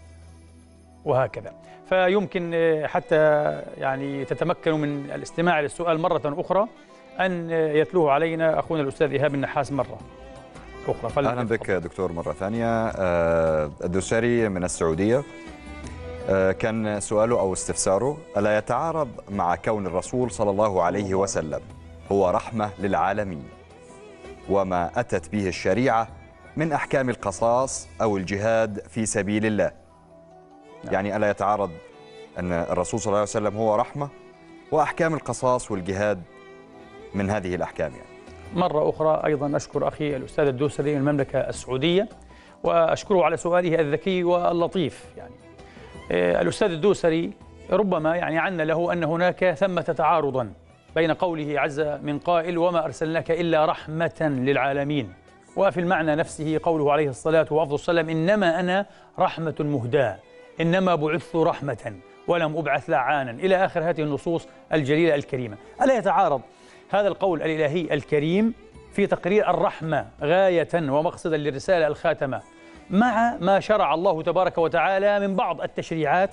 وهكذا. فيمكن حتى يعني تتمكنوا من الاستماع للسؤال مرة أخرى أن يتلوه علينا أخونا الأستاذ إيهاب النحاس مرة أخرى. أهلا بك دكتور مرة ثانية. الدوسري من السعودية كان سؤاله أو استفساره: ألا يتعارض مع كون الرسول صلى الله عليه وسلم هو رحمة للعالمين وما أتت به الشريعة من أحكام القصاص أو الجهاد في سبيل الله؟ يعني ألا يتعارض أن الرسول صلى الله عليه وسلم هو رحمة وأحكام القصاص والجهاد من هذه الأحكام؟ يعني مرة أخرى أيضا أشكر أخي الأستاذ الدوسري من المملكة السعودية، وأشكره على سؤاله الذكي واللطيف. يعني الأستاذ الدوسري ربما يعني عنا له أن هناك ثمة تعارضا بين قوله عز من قائل وما أرسلناك إلا رحمة للعالمين، وفي المعنى نفسه قوله عليه الصلاة وأفضل السلام إنما أنا رحمة مهداة، إنما بعثت رحمة ولم أبعث لعانا، إلى آخر هذه النصوص الجليلة الكريمة. ألا يتعارض هذا القول الإلهي الكريم في تقرير الرحمة غاية ومقصدا للرسالة الخاتمة مع ما شرع الله تبارك وتعالى من بعض التشريعات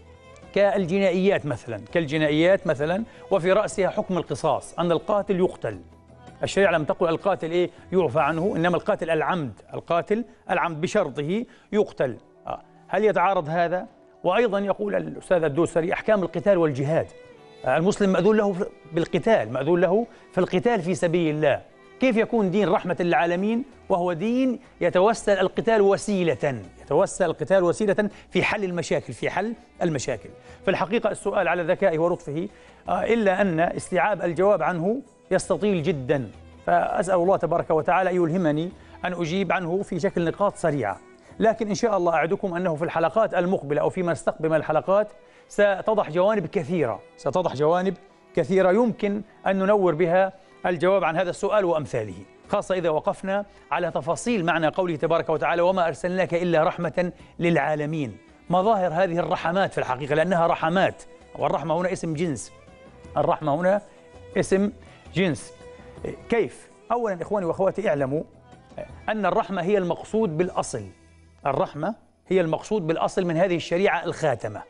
كالجنائيات مثلا كالجنائيات مثلا وفي رأسها حكم القصاص، أن القاتل يقتل. الشريعة لم تقل القاتل إيه يعفى عنه، إنما القاتل العمد القاتل العمد بشرطه يقتل. هل يتعارض هذا؟ وأيضا يقول الأستاذ الدوسري أحكام القتال والجهاد، المسلم مأذون له بالقتال، مأذون له في القتال في سبيل الله. كيف يكون دين رحمة للعالمين وهو دين يتوسل القتال وسيلة يتوسل القتال وسيلة في حل المشاكل في حل المشاكل؟ في الحقيقة السؤال على ذكائه ولطفه، إلا أن استيعاب الجواب عنه يستطيل جدا، فأسأل الله تبارك وتعالى أن يلهمني أن أجيب عنه في شكل نقاط سريعة. لكن إن شاء الله أعدكم أنه في الحلقات المقبلة أو فيما نستقبل من الحلقات ستضح جوانب كثيرة ستضح جوانب كثيرة يمكن أن ننور بها الجواب عن هذا السؤال وأمثاله، خاصة إذا وقفنا على تفاصيل معنى قوله تبارك وتعالى وما أرسلناك إلا رحمة للعالمين. مظاهر هذه الرحمات في الحقيقة لأنها رحمات، والرحمة هنا اسم جنس الرحمة هنا اسم جنس. كيف؟ أولا إخواني وأخواتي اعلموا أن الرحمة هي المقصود بالأصل الرحمة هي المقصود بالأصل من هذه الشريعة الخاتمة.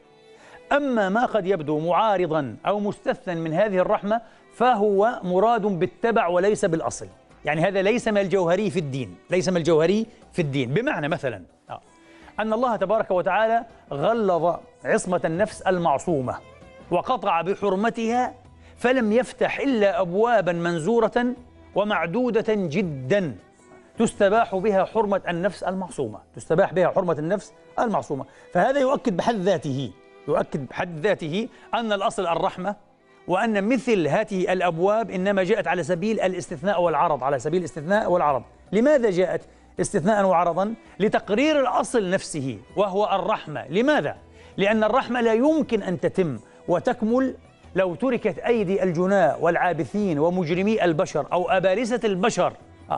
أما ما قد يبدو معارضا أو مستثنى من هذه الرحمة فهو مراد بالتبع وليس بالأصل. يعني هذا ليس من الجوهري في الدين ليس من الجوهري في الدين بمعنى مثلا آه. أن الله تبارك وتعالى غلظ عصمة النفس المعصومة وقطع بحرمتها، فلم يفتح إلا أبوابا منزورة ومعدودة جدا تستباح بها حرمة النفس المعصومة تستباح بها حرمة النفس المعصومة. فهذا يؤكد بحد ذاته يؤكد بحد ذاته أن الأصل الرحمة، وأن مثل هذه الأبواب إنما جاءت على سبيل الاستثناء والعرض على سبيل الاستثناء والعرض. لماذا جاءت استثناء وعرضا؟ لتقرير الأصل نفسه وهو الرحمة. لماذا؟ لأن الرحمة لا يمكن أن تتم وتكمل لو تركت أيدي الجناة والعابثين ومجرمي البشر أو أبالسة البشر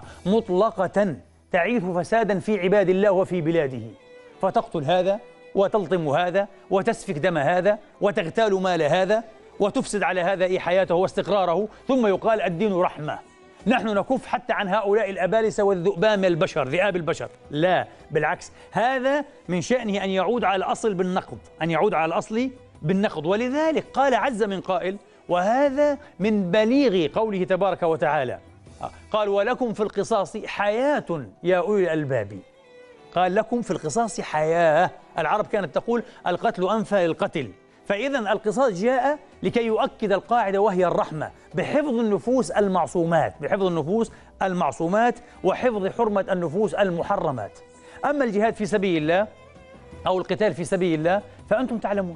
مطلقة تعيث فسادا في عباد الله وفي بلاده، فتقتل هذا وتلطم هذا وتسفك دم هذا وتغتال مال هذا وتفسد على هذا حياته واستقراره، ثم يقال الدين رحمة. نحن نكف حتى عن هؤلاء الأبالسة والذؤبان من البشر ذئاب البشر. لا، بالعكس، هذا من شأنه أن يعود على الأصل بالنقض أن يعود على الأصل بالنقض. ولذلك قال عز من قائل، وهذا من بليغ قوله تبارك وتعالى، قال ولكم في القصاص حياة يا أولي الألباب. قال لكم في القصاص حياة. العرب كانت تقول القتل أنفى للقتل، فإذا القصاص جاء لكي يؤكد القاعدة وهي الرحمة بحفظ النفوس المعصومات بحفظ النفوس المعصومات وحفظ حرمة النفوس المحرمات. أما الجهاد في سبيل الله أو القتال في سبيل الله فأنتم تعلمون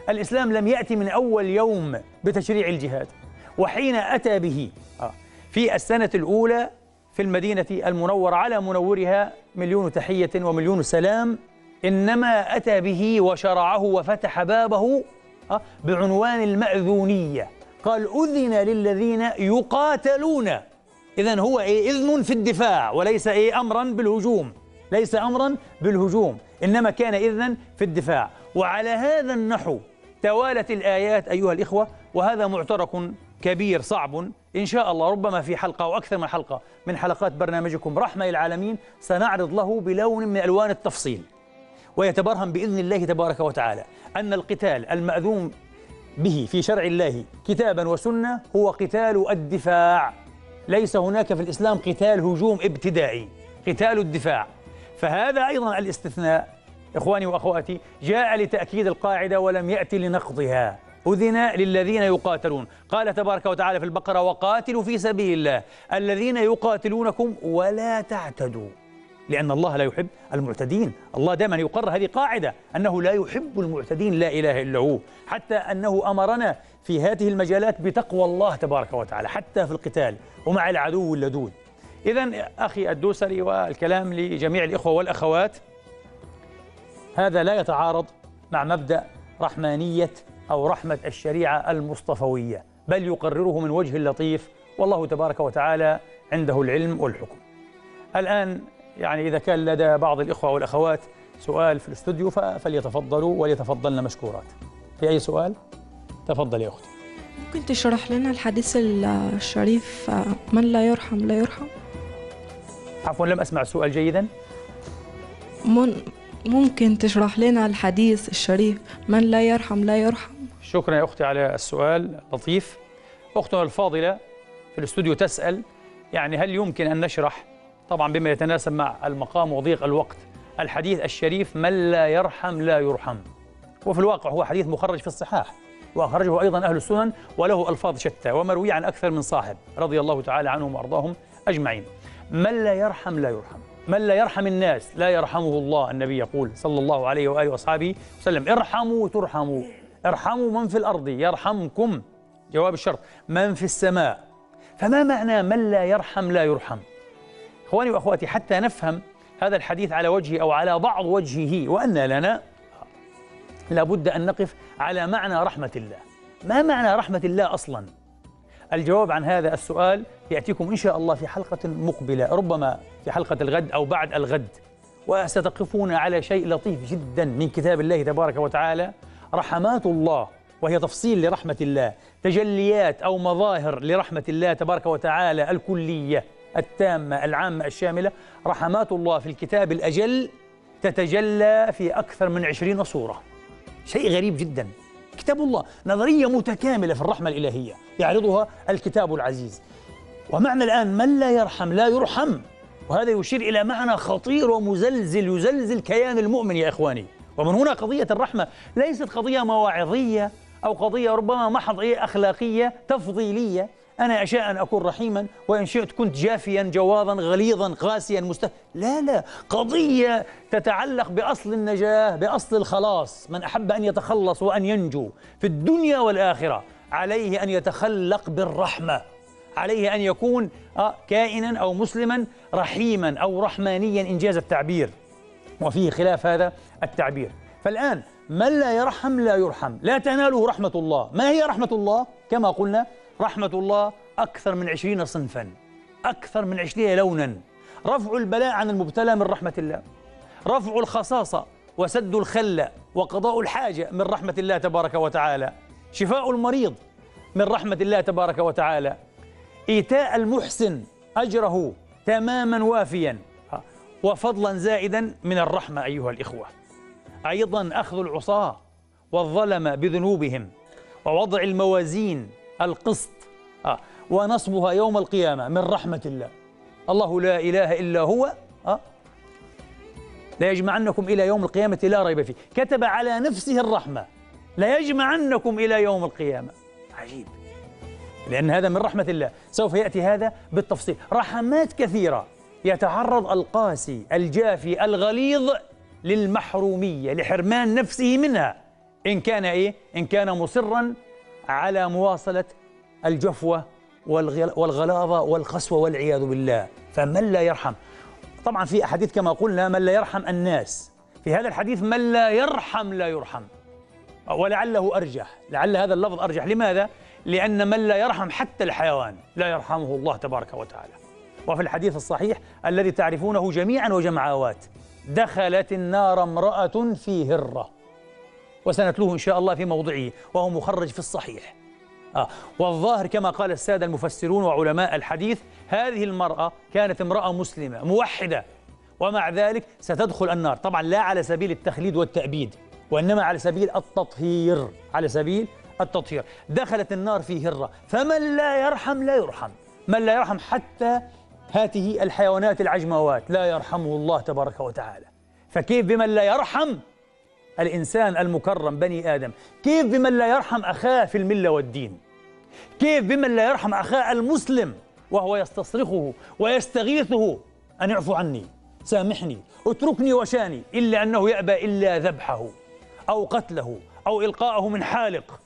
الإسلام لم يأتي من أول يوم بتشريع الجهاد، وحين أتى به في السنة الأولى في المدينة المنورة على منورها مليون تحية ومليون سلام، إنما أتى به وشرعه وفتح بابه بعنوان المأذونية. قال أذن للذين يقاتلون، إذن هو إيه؟ إذن في الدفاع وليس إيه أمرا بالهجوم، ليس أمرا بالهجوم، إنما كان إذنا في الدفاع. وعلى هذا النحو توالت الآيات أيها الإخوة، وهذا معترك كبير صعب إن شاء الله، ربما في حلقة أو أكثر من حلقة من حلقات برنامجكم رحمة العالمين سنعرض له بلون من ألوان التفصيل، ويتبرهن بإذن الله تبارك وتعالى أن القتال المأذون به في شرع الله كتابا وسنة هو قتال الدفاع، ليس هناك في الإسلام قتال هجوم ابتدائي، قتال الدفاع. فهذا أيضا الاستثناء إخواني وأخواتي جاء لتأكيد القاعدة ولم يأتي لنقضها. أذن للذين يقاتلون، قال تبارك وتعالى في البقرة وقاتلوا في سبيل الله الذين يقاتلونكم ولا تعتدوا، لأن الله لا يحب المعتدين. الله دائما يقرر هذه قاعدة أنه لا يحب المعتدين، لا إله إلا هو، حتى أنه أمرنا في هذه المجالات بتقوى الله تبارك وتعالى حتى في القتال ومع العدو اللدود. إذن أخي الدوسري والكلام لجميع الإخوة والأخوات، هذا لا يتعارض مع مبدأ رحمانية أو رحمة الشريعة المصطفوية، بل يقرره من وجه لطيف، والله تبارك وتعالى عنده العلم والحكم. الآن يعني إذا كان لدى بعض الإخوة والأخوات سؤال في الاستوديو فليتفضلوا وليتفضلن مشكورات. في أي سؤال؟ تفضل يا أختي. ممكن تشرح لنا الحديث الشريف من لا يرحم لا يرحم؟ عفوا لم أسمع السؤال جيدا. من ممكن تشرح لنا الحديث الشريف من لا يرحم لا يرحم؟ شكرا يا أختي على السؤال لطيف. أختنا الفاضلة في الاستوديو تسأل يعني هل يمكن أن نشرح طبعا بما يتناسب مع المقام وضيق الوقت الحديث الشريف من لا يرحم لا يرحم؟ وفي الواقع هو حديث مخرج في الصحاح، وأخرجه أيضا أهل السنن، وله ألفاظ شتى ومروي عن أكثر من صاحب رضي الله تعالى عنهم وأرضاهم أجمعين. من لا يرحم لا يرحم، من لا يرحم الناس لا يرحمه الله. النبي يقول صلى الله عليه وآله وأصحابه وسلم ارحموا ترحموا، ارحموا من في الأرض يرحمكم، جواب الشرط من في السماء. فما معنى من لا يرحم لا يرحم؟ إخواني وأخواتي حتى نفهم هذا الحديث على وجهه أو على بعض وجهه، وأن لنا لابد أن نقف على معنى رحمة الله. ما معنى رحمة الله أصلا؟ الجواب عن هذا السؤال يأتيكم إن شاء الله في حلقة مقبلة، ربما في حلقة الغد أو بعد الغد، وستقفون على شيء لطيف جدا من كتاب الله تبارك وتعالى، رحمات الله، وهي تفصيل لرحمة الله، تجليات أو مظاهر لرحمة الله تبارك وتعالى الكلية التامة العامة الشاملة. رحمات الله في الكتاب الأجل تتجلى في أكثر من عشرين صورة، شيء غريب جدا. كتاب الله نظرية متكاملة في الرحمة الإلهية يعرضها الكتاب العزيز. ومعنى الآن من لا يرحم لا يرحم، وهذا يشير إلى معنى خطير ومزلزل يزلزل كيان المؤمن يا إخواني. ومن هنا قضية الرحمة ليست قضية مواعظية أو قضية ربما محض إيه أخلاقية تفضيلية، أنا أشاء أن أكون رحيما وإن شئت كنت جافيا جواظا غليظا قاسيا مست... لا لا، قضية تتعلق بأصل النجاة، بأصل الخلاص. من أحب أن يتخلص وأن ينجو في الدنيا والآخرة عليه أن يتخلق بالرحمة، عليه أن يكون كائنا أو مسلما رحيما أو رحمانيا إنجاز التعبير، وفيه خلاف هذا التعبير. فالآن من لا يرحم لا يرحم، لا تناله رحمة الله. ما هي رحمة الله؟ كما قلنا رحمة الله أكثر من عشرين صنفا، أكثر من عشرين لونا. رفع البلاء عن المبتلى من رحمة الله، رفع الخصاصة وسد الخلة وقضاء الحاجة من رحمة الله تبارك وتعالى، شفاء المريض من رحمة الله تبارك وتعالى، إيتاء المحسن أجره تماما وافيا وفضلا زائدا من الرحمة أيها الإخوة. أيضا أخذ العصاة والظلم بذنوبهم ووضع الموازين القسط آه. ونصبها يوم القيامة من رحمة الله. الله لا إله إلا هو آه. لا يجمعنكم إلى يوم القيامة لا ريب فيه، كتب على نفسه الرحمة لا يجمعنكم إلى يوم القيامة. عجيب، لأن هذا من رحمة الله. سوف يأتي هذا بالتفصيل. رحمات كثيرة يتعرض القاسي الجافي الغليظ للمحرومية، لحرمان نفسه منها، إن كان إيه؟ إن كان مصرا على مواصلة الجفوة والغلاظة والقسوة والعياذ بالله. فمن لا يرحم، طبعا في أحاديث كما قلنا من لا يرحم الناس، في هذا الحديث من لا يرحم لا يرحم، ولعله أرجح، لعل هذا اللفظ أرجح. لماذا؟ لأن من لا يرحم حتى الحيوان لا يرحمه الله تبارك وتعالى. وفي الحديث الصحيح الذي تعرفونه جميعا وجمعاوات: دخلت النار امرأة في هرة، وسنتلوه إن شاء الله في موضعه وهو مخرج في الصحيح. آه. والظاهر كما قال السادة المفسرون وعلماء الحديث هذه المرأة كانت امرأة مسلمة موحدة، ومع ذلك ستدخل النار، طبعا لا على سبيل التخليد والتأبيد وإنما على سبيل التطهير، على سبيل التطهير. دخلت النار في هرة. فمن لا يرحم لا يرحم، من لا يرحم حتى هذه الحيوانات العجموات لا يرحمه الله تبارك وتعالى. فكيف بمن لا يرحم الإنسان المكرم بني آدم؟ كيف بمن لا يرحم أخاه في الملة والدين؟ كيف بمن لا يرحم أخاه المسلم وهو يستصرخه ويستغيثه أن يعفو عني، سامحني، اتركني وشاني، إلا أنه يأبى إلا ذبحه أو قتله أو إلقاءه من حالق؟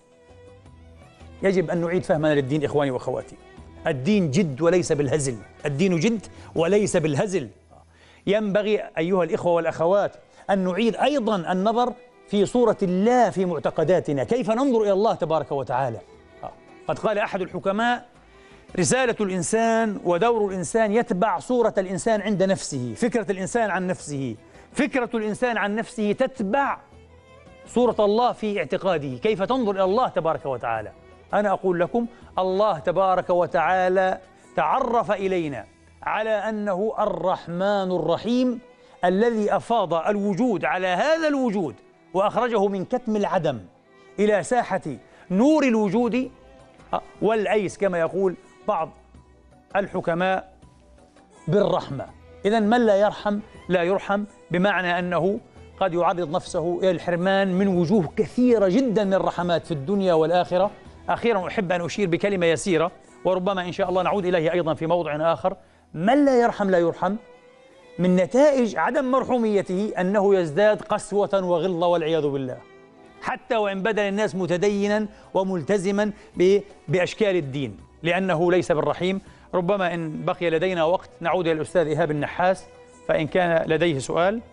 يجب أن نعيد فهمنا للدين إخواني وأخواتي. الدين جد وليس بالهزل، الدين جد وليس بالهزل. ينبغي أيها الإخوة والأخوات أن نعيد أيضا النظر في صورة الله في معتقداتنا، كيف ننظر إلى الله تبارك وتعالى. قد قال أحد الحكماء: رسالة الإنسان ودور الإنسان يتبع صورة الإنسان عند نفسه، فكرة الإنسان عن نفسه، فكرة الإنسان عن نفسه تتبع صورة الله في اعتقاده، كيف تنظر إلى الله تبارك وتعالى. أنا أقول لكم الله تبارك وتعالى تعرف إلينا على أنه الرحمن الرحيم الذي أفاض الوجود على هذا الوجود وأخرجه من كتم العدم إلى ساحة نور الوجود والأيس كما يقول بعض الحكماء بالرحمة. إذن من لا يرحم لا يرحم، بمعنى أنه قد يعرض نفسه إلى الحرمان من وجوه كثيرة جدا من الرحمات في الدنيا والآخرة. أخيرا أحب أن أشير بكلمة يسيرة وربما إن شاء الله نعود إليه أيضا في موضع آخر. من لا يرحم لا يرحم، من نتائج عدم مرحوميته أنه يزداد قسوة وغلظة والعياذ بالله، حتى وإن بدل الناس متدينا وملتزما بأشكال الدين، لأنه ليس بالرحيم. ربما إن بقي لدينا وقت نعود إلى الأستاذ إيهاب النحاس، فإن كان لديه سؤال.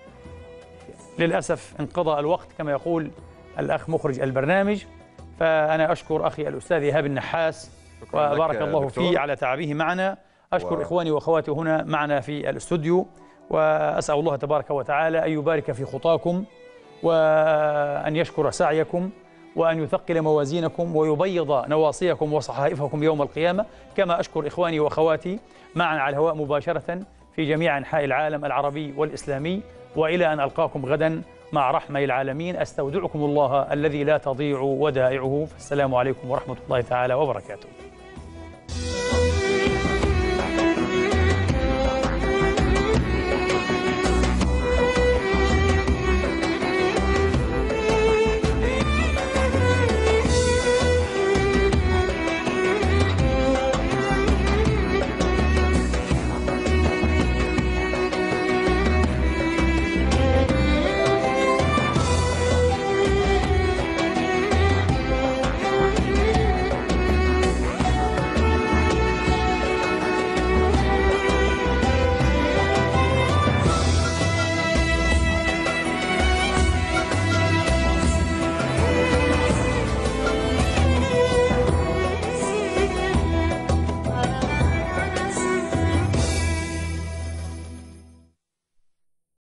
للأسف انقضى الوقت كما يقول الأخ مخرج البرنامج، فأنا أشكر أخي الأستاذ إيهاب النحاس وبارك الله فيه على تعبه معنا. أشكر و... إخواني وأخواتي هنا معنا في الاستوديو، وأسأل الله تبارك وتعالى أن يبارك في خطاكم وأن يشكر سعيكم وأن يثقل موازينكم ويبيض نواصيكم وصحائفكم يوم القيامة. كما أشكر إخواني وأخواتي معنا على الهواء مباشرة في جميع أنحاء العالم العربي والإسلامي، وإلى أن ألقاكم غدا مع رحمة العالمين. أستودعكم الله الذي لا تضيع ودائعه، فالسلام عليكم ورحمة الله تعالى وبركاته.